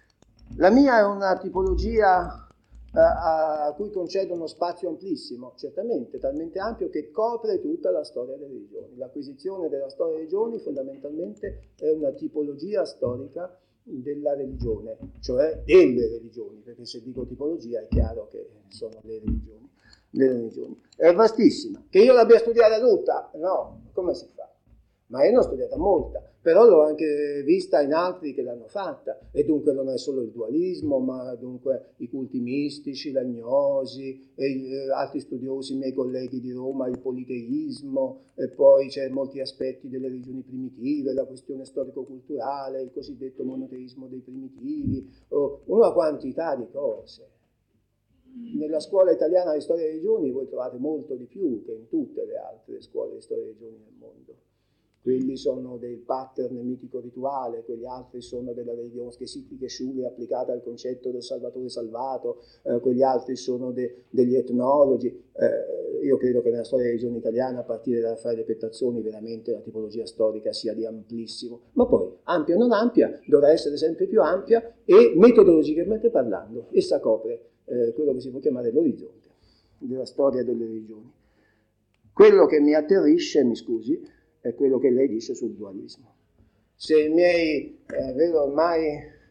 La mia è una tipologia eh, a cui concedo uno spazio amplissimo, certamente, talmente ampio che copre tutta la storia delle religioni. L'acquisizione della storia delle religioni fondamentalmente è una tipologia storica della religione, cioè delle religioni, perché se dico tipologia è chiaro che sono le religioni. Le religioni. È vastissima. Che io l'abbia studiata tutta? No, come si fa? Ma io ne ho studiata molta, però l'ho anche vista in altri che l'hanno fatta, e dunque non è solo il dualismo, ma dunque i culti mistici, la gnosi, e eh, altri studiosi, i miei colleghi di Roma, il politeismo, e poi c'è molti aspetti delle religioni primitive, la questione storico-culturale, il cosiddetto monoteismo dei primitivi, oh, una quantità di cose. Nella scuola italiana di storia delle religioni voi trovate molto di più che in tutte le altre scuole di storia delle religioni nel mondo. Quelli sono del pattern mitico-rituale, quegli altri sono della religione schesitica Schule applicata al concetto del Salvatore salvato, eh, quegli altri sono de, degli etnologi. Eh, io credo che nella storia della religione italiana, a partire da Fra le Pettazzoni, veramente la tipologia storica sia di amplissimo. Ma poi, ampia o non ampia, dovrà essere sempre più ampia e metodologicamente parlando, essa copre eh, quello che si può chiamare l'orizzonte della storia delle religioni. Quello che mi atterrisce, mi scusi, è quello che lei dice sul dualismo. Se i miei, eh, vedo ormai,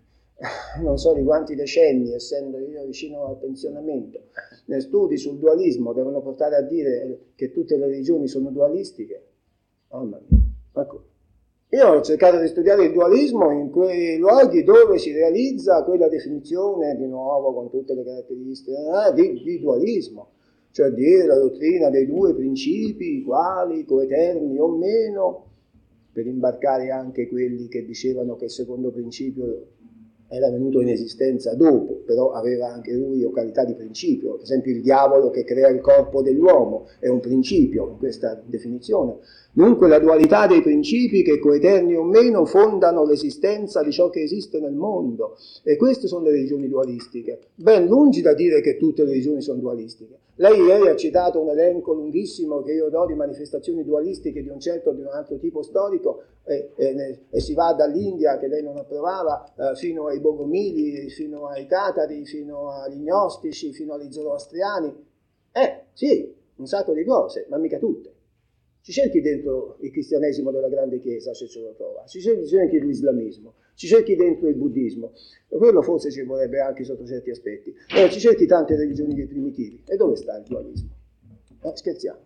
non so di quanti decenni, essendo io vicino al pensionamento, nei studi sul dualismo devono portare a dire che tutte le religioni sono dualistiche, oh mamma mia, ecco. Io ho cercato di studiare il dualismo in quei luoghi dove si realizza quella definizione, di nuovo con tutte le caratteristiche, eh, di, di dualismo. Cioè dire la dottrina dei due principi, quali, coeterni o meno, per imbarcare anche quelli che dicevano che il secondo principio era venuto in esistenza dopo, però aveva anche lui qualità di principio. Per esempio il diavolo che crea il corpo dell'uomo è un principio in questa definizione. Dunque la dualità dei principi che coeterni o meno fondano l'esistenza di ciò che esiste nel mondo, e queste sono le religioni dualistiche. Ben lungi da dire che tutte le religioni sono dualistiche. Lei ieri ha citato un elenco lunghissimo che io do di manifestazioni dualistiche di un certo o di un altro tipo storico, e, e, e si va dall'India, che lei non approvava, eh, fino ai Bogomili, fino ai Tatari, fino agli Gnostici, fino agli Zoroastriani. Eh, sì, un sacco di cose, ma mica tutte. Ci cerchi dentro il cristianesimo della grande chiesa, se ce lo trova, ci cerchi, ci cerchi l'islamismo, ci cerchi dentro il buddismo, quello forse ci vorrebbe anche sotto certi aspetti, eh, ci cerchi tante religioni dei primitivi, e dove sta il dualismo? Eh, scherziamo.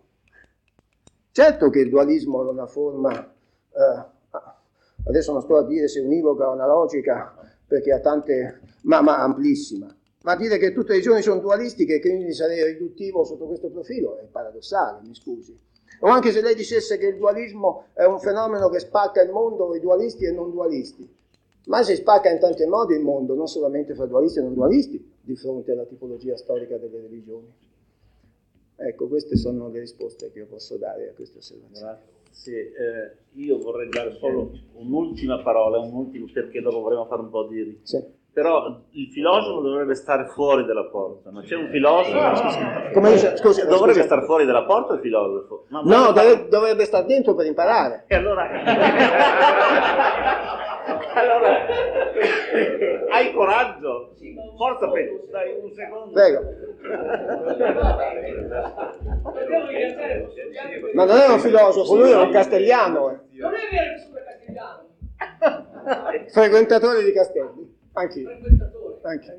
Certo che il dualismo è una forma, eh, adesso non sto a dire se univoca o analogica, perché ha tante, ma, ma amplissima. Ma dire che tutte le religioni sono dualistiche e quindi sarei riduttivo sotto questo profilo è paradossale, mi scusi. O anche se lei dicesse che il dualismo è un fenomeno che spacca il mondo, i dualisti e non dualisti. Ma si spacca in tanti modi il mondo, non solamente fra dualisti e non dualisti, di fronte alla tipologia storica delle religioni. Ecco, queste sono le risposte che io posso dare a queste osservazioni. Grazie. Eh, io vorrei dare solo un'ultima parola, un ultimo, perché dopo vorremmo fare un po' di... Sì. Però il filosofo dovrebbe stare fuori dalla porta, ma c'è un filosofo... Come dice, scusi, dovrebbe scusi. stare fuori dalla porta il filosofo? Ma No, ma- dovrebbe, dovrebbe stare dentro per imparare. E allora... allora... hai coraggio? Forza, Pedro, dai un secondo. Prego. Ma non è un filosofo, lui è un castellano. Eh. Non è vero che sono castigliano, Frequentatore di castelli. Anch'io. frequentatore. Anche.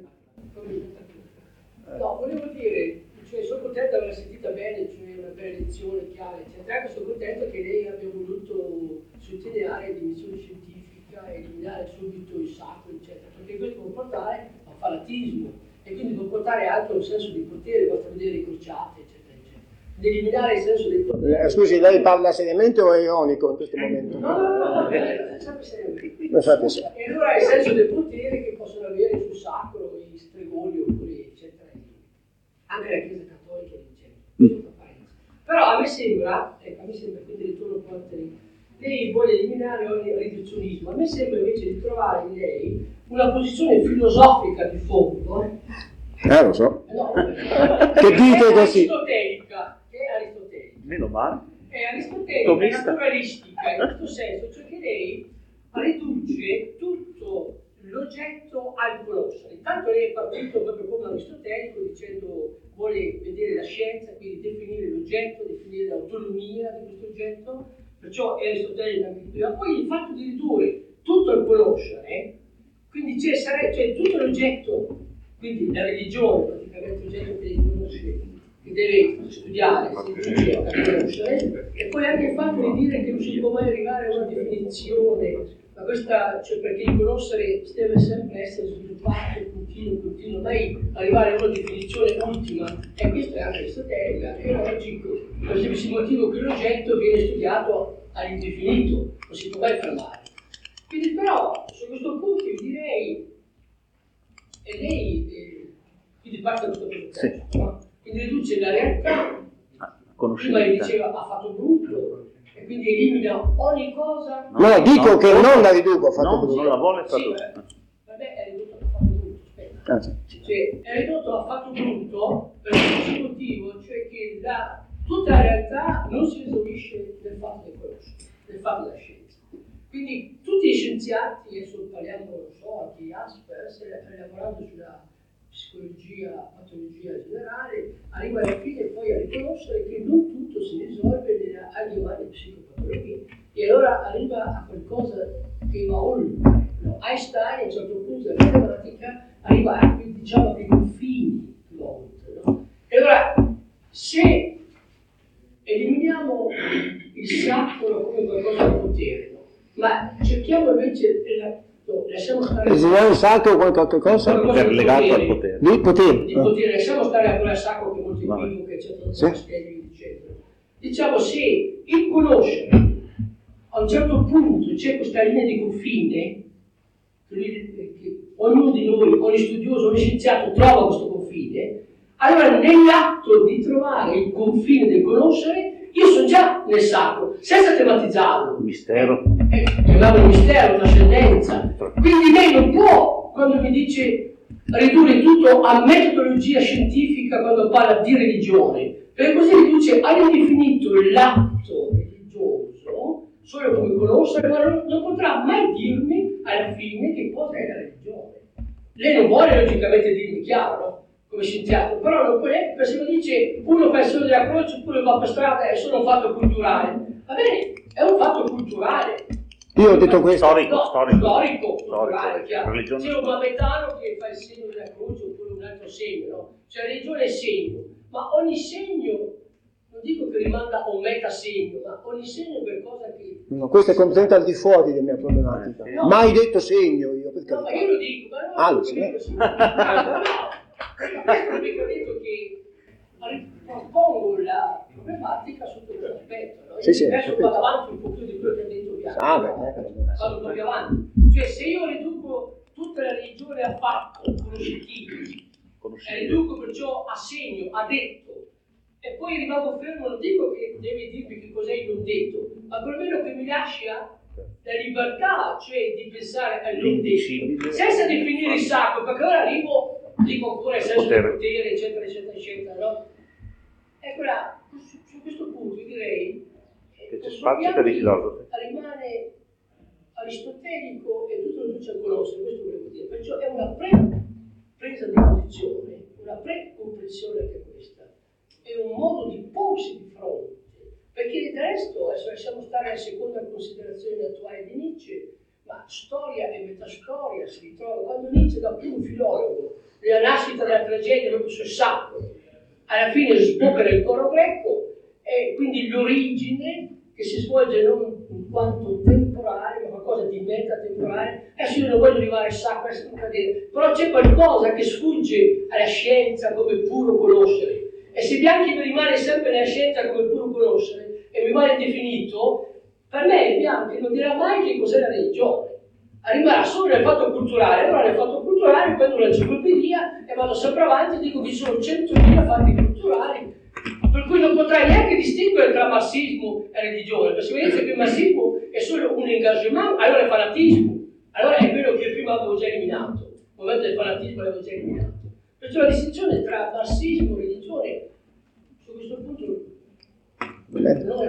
No, volevo dire, cioè, sono contento di averla sentita bene, cioè una bella lezione, chiara, eccetera. Anche sono contento che lei abbia voluto sottolineare la dimensione scientifica, eliminare subito il sacro, eccetera, perché questo può portare a fanatismo e quindi può portare anche a un senso di potere, basta vedere le crociate, eccetera, eccetera. Di eliminare il senso del potere. Eh, scusi, lei parla seriamente o è ironico in questo momento? No, no, no, no, eh, sempre seriamente. Lo fate sì. E allora il senso del potere che possono avere sul sacro i stregoni oppure eccetera, anche la Chiesa Cattolica eccetera. Però a me sembra, ecco, a me sembra, quindi ritorno un po' a te, lei vuole eliminare ogni riduzionismo, a me sembra invece di trovare in lei una posizione filosofica di fondo, eh? Eh, lo so. No, Che dite è così? aristotelica, che è aristotelica. Meno male. È aristotelica, Tomista. naturalistica, in questo senso, cioè che lei riduce tutto l'oggetto al conoscere. Intanto lei è partito proprio come aristotelico dicendo vuole vedere la scienza, quindi definire l'oggetto, definire l'autonomia di questo oggetto, perciò è aristotelico anche qui. Ma poi il fatto di ridurre tutto al conoscere, quindi c'è, sare- c'è tutto l'oggetto, quindi la religione, praticamente l'oggetto che lei conosce, che deve studiare, si riduce a conoscere, e poi anche il fatto di dire che non si può mai arrivare a una definizione. Ma questa, cioè perché il conoscere deve sempre essere sviluppato, continuo, continuo, mai arrivare a una definizione ultima, e questo è anche esoterica, è logico, per il semplice motivo che l'oggetto viene studiato all'indefinito, non si può mai fermare. Quindi però, su questo punto io direi, e lei, eh, quindi parte da questo presupposto, Sì. no? Quindi riduce la realtà, prima lei diceva ha fatto brutto, e quindi elimina ogni cosa. No, dico no, che no, non la riduco, ho fatto no, brutto. non la vuole fare Sì, brutta. vabbè, è ridotto a fatto brutto, aspetta. Ah, sì. Cioè, è ridotto a fatto brutto per il semplice motivo, cioè che la, tutta la realtà non si esaurisce nel fatto del conoscere, nel fatto della scienza. Quindi tutti gli scienziati, adesso parliamo, non so, anche Jaspers, lavorando sulla psicologia, patologia generale, arriva alla fine poi a riconoscere che non tutto si risolve nella agiovane psicopatologia e allora arriva a qualcosa che va oltre. No? Einstein a un certo punto della matematica arriva a, diciamo, ai confini più oltre. No? E allora se eliminiamo il sacro come qualcosa di potere, no? Ma cerchiamo invece la, no, lasciamo stare Esimare il sacro o qualche cosa? Per legato al potere. Di potere. di potere, lasciamo stare ancora il sacro che è molto Vabbè. equivoco, eccetera, Sì. eccetera. Diciamo, se il conoscere a un certo punto c'è questa linea di confine, che, lui- che ognuno di noi, ogni studioso, ogni scienziato trova questo confine, allora nell'atto di trovare il confine del conoscere, io sono già nel sacro, senza tematizzarlo. Mistero. Eh, chiamiamolo mistero, trascendenza. Quindi lei non può, quando mi dice ridurre tutto a metodologia scientifica quando parla di religione, perché così riduce all'indefinito l'atto religioso, solo come conoscere, ma non, non potrà mai dirmi alla fine che cosa è la religione. Lei non vuole logicamente dirmi chiaro, no? Come scienziato, però non può neanche, perché se lo dice uno fa il segno della croce oppure va per strada è solo un fatto culturale. Va bene, è un fatto culturale. Io ho detto questo. Storico, No, storico. storico, culturale, Storico. chiaro. Religione. C'è un maometano che fa il segno della croce oppure un altro segno, no? Cioè la religione è segno, ma ogni segno, non dico che rimanda a un metasegno, ma ogni segno è qualcosa che... No, questo è completamente al di fuori della mia problematica. Eh, sì. Mai detto segno io. per No, ma carità. io lo dico, ma no, Ah, lo lo sì. dico sì. No, no, questo perché ho detto che propongo la problematica sotto questo aspetto, no? Sì, Io sì, adesso capito. vado avanti un po' più di quello che ha detto Bianco. Ah, beh, eh, Vado un po' più avanti. Cioè, se io riduco tutta la religione a fatto, conoscitivo, e riduco perciò a segno, a detto, e poi rimango fermo, non dico che devi dirmi che cos'è il non detto, ma perlomeno che mi lascia la libertà, cioè di pensare al non detto, senza definire il sacro, perché ora arrivo, dico ancora il senso del potere, eccetera, eccetera, eccetera, no? Ecco là, su, su questo punto io direi che c'è spazio per i filosofi. rimane aristotelico e tutto lo dice a conoscere, questo volevo dire, perciò è una pre- presa di posizione, una pre-comprensione anche questa, è un modo di porsi di fronte, perché del resto, adesso lasciamo stare la seconda considerazione attuale di Nietzsche, ma storia e metastoria si ritrova, quando Nietzsche da più un filologo, nella nascita della tragedia proprio sul sacro, alla fine sbocca il coro greco, e quindi l'origine che si svolge non in quanto temporale, ma qualcosa di metatemporale. Adesso io non voglio arrivare al sacro, però c'è qualcosa che sfugge alla scienza come puro conoscere. E se Bianchi rimane sempre nella scienza come puro conoscere e mi viene definito, per me Bianchi non dirà mai che cos'è la religione. Arriverà solo nel fatto culturale. Allora nel fatto culturale prendo un'enciclopedia e vado sempre avanti e dico che ci sono centomila fatti culturali, per cui non potrai neanche distinguere tra marxismo e religione, perché se mi dice che il marxismo è solo un engagement, allora è fanatismo, allora è quello che prima avevo già eliminato, il momento del fanatismo l'avevo già eliminato. Perciò la distinzione tra marxismo e religione, su questo punto, non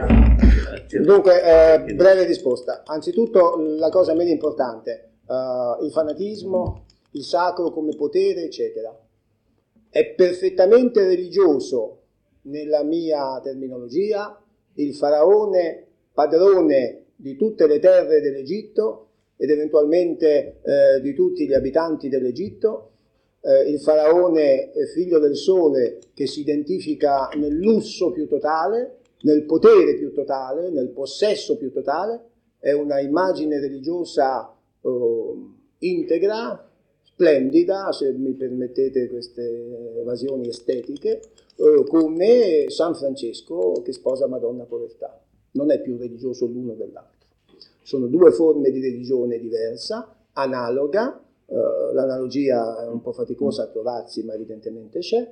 è... Dunque, eh, breve risposta. Anzitutto, la cosa meno importante, uh, il fanatismo, il sacro come potere, eccetera. È perfettamente religioso, nella mia terminologia, il faraone padrone di tutte le terre dell'Egitto ed eventualmente eh, di tutti gli abitanti dell'Egitto, eh, il faraone figlio del sole che si identifica nel lusso più totale, nel potere più totale, nel possesso più totale, è una immagine religiosa eh, integra, splendida, se mi permettete queste evasioni estetiche, eh, come San Francesco che sposa Madonna Povertà. Non è più religioso l'uno dell'altro. Sono due forme di religione diversa, analoga, eh, l'analogia è un po' faticosa a trovarsi, ma evidentemente c'è,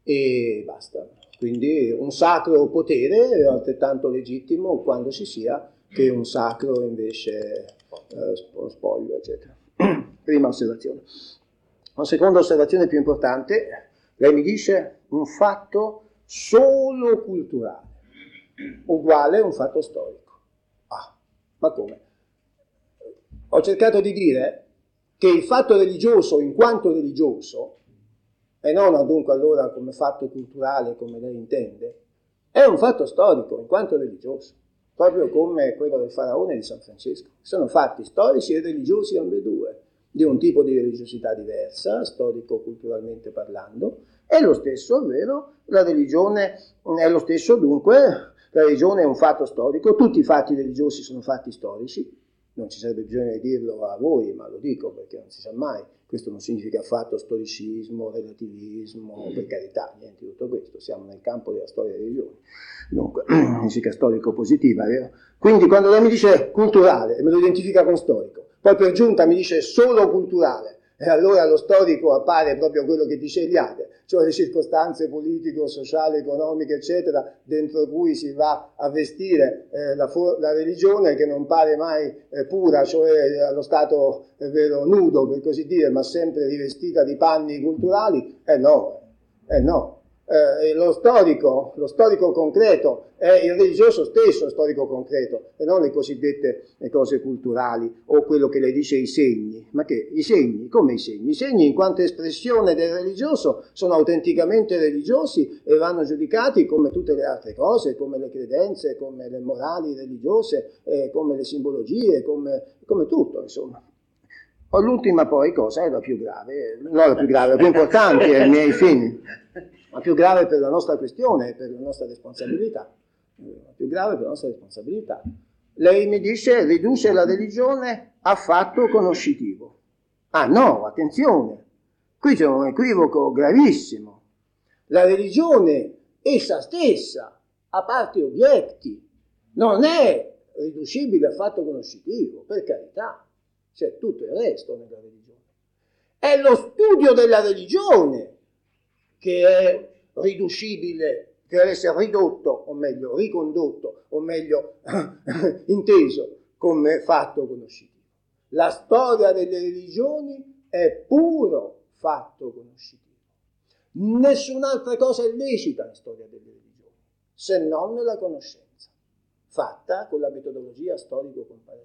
e basta. Quindi un sacro potere è altrettanto legittimo quando ci sia che un sacro invece eh, spoglio, eccetera. Prima osservazione. Una seconda osservazione più importante, lei mi dice un fatto solo culturale, uguale a un fatto storico. Ah, ma come? Ho cercato di dire che il fatto religioso in quanto religioso, e non dunque allora come fatto culturale come lei intende, è un fatto storico in quanto religioso, proprio come quello del faraone di San Francesco. Sono fatti storici e religiosi ambedue, di un tipo di religiosità diversa, storico-culturalmente parlando, è lo stesso, ovvero la religione è lo stesso, dunque la religione è un fatto storico, tutti i fatti religiosi sono fatti storici, non ci sarebbe bisogno di dirlo a voi, ma lo dico perché non si sa mai, questo non significa affatto storicismo, relativismo, per carità, niente di tutto questo, siamo nel campo della storia delle religioni, dunque significa storico-positiva, vero? Quindi quando lei mi dice culturale e me lo identifica con storico, poi per giunta mi dice solo culturale, e allora lo storico appare proprio quello che dice Eliade, cioè le circostanze politiche, sociali, economiche, eccetera, dentro cui si va a vestire eh, la, la religione che non pare mai eh, pura, cioè allo stato eh, vero nudo, per così dire, ma sempre rivestita di panni culturali, eh no, eh no. Eh, lo storico, lo storico concreto è il religioso stesso storico concreto e non le cosiddette le cose culturali o quello che lei dice i segni. Ma che? I segni? Come i segni? I segni in quanto espressione del religioso sono autenticamente religiosi e vanno giudicati come tutte le altre cose, come le credenze, come le morali religiose, eh, come le simbologie, come, come tutto insomma. O l'ultima poi cosa è la più grave, non la più grave, la più importante ai miei fini, la più grave per la nostra questione, per la nostra responsabilità, la più grave per la nostra responsabilità. Lei mi dice riduce la religione a fatto conoscitivo. Ah no, attenzione, qui c'è un equivoco gravissimo. La religione essa stessa, a parte oggetti, non è riducibile al fatto conoscitivo, per carità, c'è tutto il resto nella religione. È lo studio della religione che è riducibile, che deve essere ridotto, o meglio ricondotto, o meglio inteso come fatto conoscitivo. La storia delle religioni è puro fatto conoscitivo. Nessun'altra cosa è lecita nella storia delle religioni, se non la conoscenza, fatta con la metodologia storico-comparativa.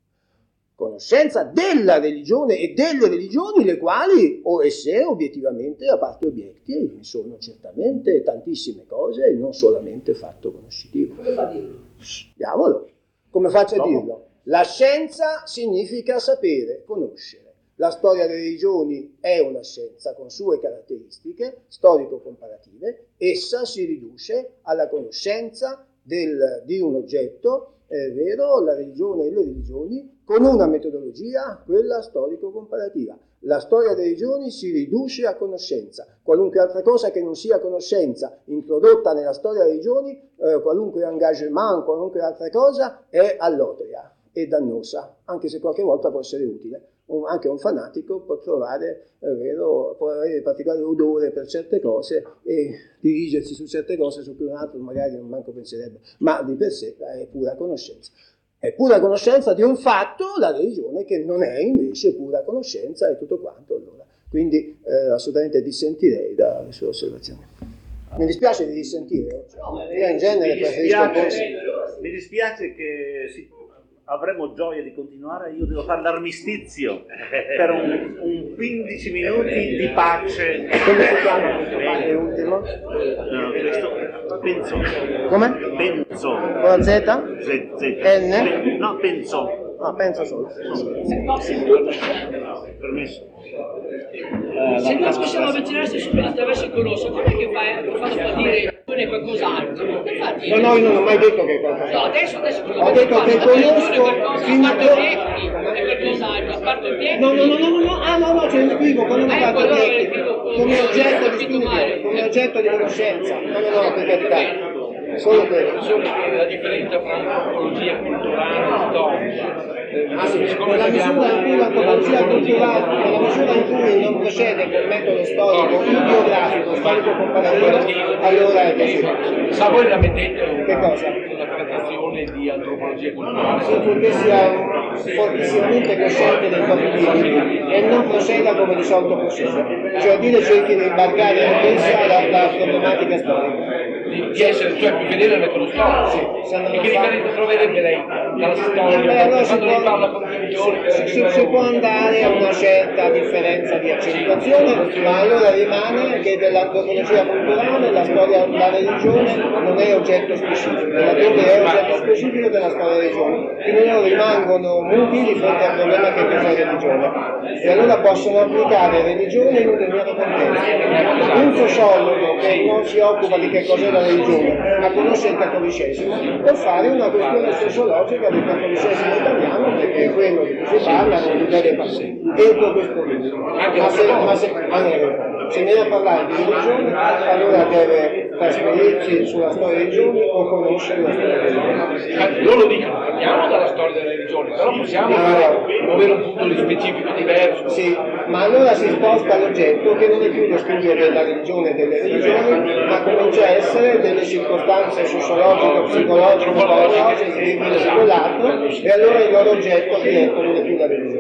Conoscenza della religione e delle religioni, le quali, o e se, obiettivamente, a parte oggetti, sono certamente tantissime cose e non solamente fatto conoscitivo. Come fa a dirlo? Diavolo, come faccio a No. dirlo? La scienza significa sapere, conoscere. La storia delle religioni è una scienza con sue caratteristiche storico-comparative. Essa si riduce alla conoscenza del, di un oggetto, è vero, la religione e le religioni, con una metodologia, quella storico-comparativa. La storia delle religioni si riduce a conoscenza. Qualunque altra cosa che non sia conoscenza introdotta nella storia delle religioni, eh, qualunque engagement, qualunque altra cosa, è all'otria e dannosa, anche se qualche volta può essere utile. Un, anche un fanatico può trovare, è vero, può avere particolare odore per certe cose e dirigersi su certe cose su cui un altro magari non manco penserebbe, ma di per sé è pura conoscenza. È pura conoscenza di un fatto, la religione, che non è invece pura conoscenza e tutto quanto. Allora. Quindi eh, assolutamente dissentirei dalle sue osservazioni. Mi dispiace di dissentire, io in genere mi preferisco un po'. dispiace, mi dispiace che si, avremo gioia di continuare, io devo fare l'armistizio per un, un quindici minuti di pace. Come si chiama questo padre ultimo? No, questo penso. Come? Penso. Con la Z? Z, Z. N? No, penso. Ah, penso solo. Permesso. Se noi possiamo avvicinarsi subito attraverso il colosso, com'è che fa, fa dopo a dire qualcos'altro? Come fa a dire? No, no, io non ho mai detto che è No, qualcosa. adesso, adesso Ho detto che conosco fino a a parte oggetti, è qualcos'altro, a parte oggetti. No, no, no, no, no, ah no, no, c'è un equivoco, non ho fatto Ecco, allora oggetti, l'equivoco, come io oggetto ho di capito studio, male. come oggetto di conoscenza, no, no, no, per carità, solo quello. Solo che la differenza tra antropologia culturale e storia. Ah, sì, Siccome nella abbiamo- misura in cui l'antropologia culturale, nella misura in cui non procede col metodo storico, biografico, storico-comparativo, allora è così. Sa voi la mettete Che una, cosa? una trattazione di antropologia culturale? Sì, purché sia fortissimamente cosciente dei propri limiti e non proceda come di solito procede, cioè dire cerchi di imbarcare anch'essa la, la problematica storica. Di, di essere cioè più fedele al metodo storico? Sì, se non E lo che fa- differenza troverebbe lei dalla storia? Beh, allora si quando può, lei parla con convinzione si, si- si può andare a una certa differenza di accentuazione, ma allora rimane che dell'antropologia culturale la storia, la religione non è oggetto specifico, laddove è oggetto specifico della storia della religione, quindi loro rimangono muti di fronte al problema che cos'è religione e allora possono applicare religione in un determinato contesto. Un sociologo che non si occupa di che cos'è la religione ma conosce il cattolicesimo può fare una questione sociologica del cattolicesimo italiano, perché è quello di cui si parla non deve passare entro questo limite. Ma se, ma se, ah, no, se viene a parlare di religione allora deve trasferirsi sulla storia delle religioni o conoscere la storia delle religioni. Loro dicono partiamo dalla storia delle religioni, però possiamo fare, avere un punto di specifico diverso. Sì, ma allora si sposta all'oggetto che non è più lo studio della religione e delle religioni, ma comincia a essere delle circostanze sociologiche, psicologiche, psicologiche, di questo e quell'altro, e allora il loro oggetto diventa non è più la religione.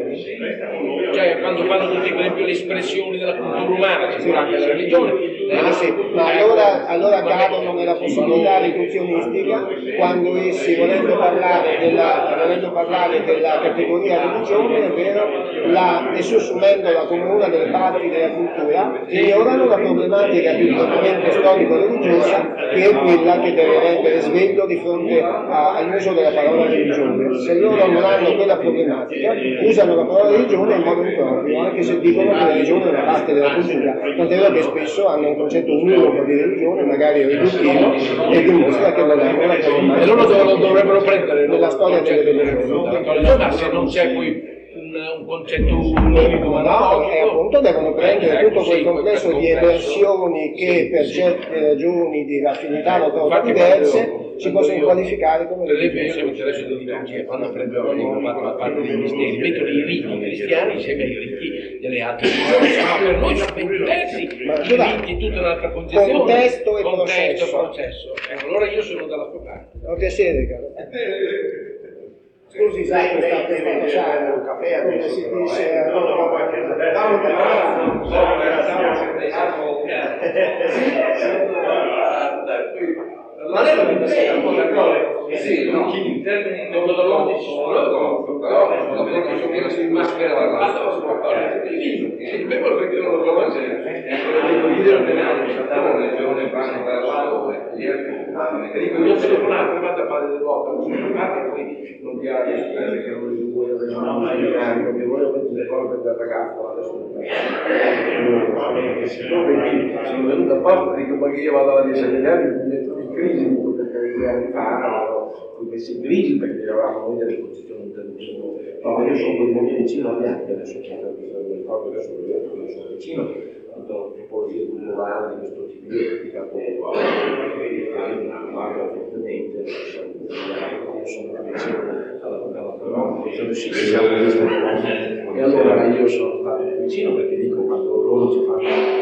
Cioè quando fanno tutte per esempio le espressioni della cultura umana, ci sarà anche la religione. Ah, sì, ma allora, allora cadono nella possibilità riduzionistica quando essi, volendo parlare della, volendo parlare della categoria religione, è vero, la, e sussumendola come una delle parti della cultura, ignorano la problematica più propriamente storico-religiosa, che è quella che deve rendere sveglio di fronte a, all'uso della parola religione. Se loro non hanno quella problematica, usano la parola religione in modo improprio, anche se dicono che la religione è una parte della cultura, tant'è vero che spesso hanno un concetto univoco di religione, magari riduttivo, e dimostra che non hanno la problematica. E loro dov- dovrebbero prendere nella storia delle religioni. ma se non c'è poi un un concetto unico, ma no, e appunto devono prendere tutto quel complesso di emersioni che per certe ragioni di raffinità motoria diverse ci possono qualificare come per esempio io mi interesso di liturgia, quando prendo ho fatto la parte dei misteri, mettono i riti cristiani insieme ai riti delle altre religioni, ma per noi sono ben diversi, ma i riti tutta un'altra concezione, contesto e contesto, processo. processo. Ecco, allora io sono dalla sua parte. Un piacere, caro. Scusi, sai questa questa cosa, un caffè come si dice, no, no, ma lei non mi sei un po' d'accordo? Sì, no, in termini metodologici sono d'accordo, però non posso dire si maschera dall'altro, il memo perché non lo trovo c'è, dico l'idea ordinaria, saltare la regione, fanno la dico io telefonato, vado a fare le volte, non sono parte e poi non ti ha che non li vuoi avere un che voglio mettere le cose del ragazzo adesso sono venuto apposta, dico ma che io vado alla dieci anni mi metto in crisi perché due anni fa ho messo in crisi perché eravamo noi delle posizioni interventivo, no, io sono molto vicino agli altri adesso che mi ricordo adesso che sono vicino a tipologie culturali di questo tipo di etica che guardo fortemente, io sono più vicino alla posizione siciliana e allora io sono stato più vicino perché dico quando loro ci fanno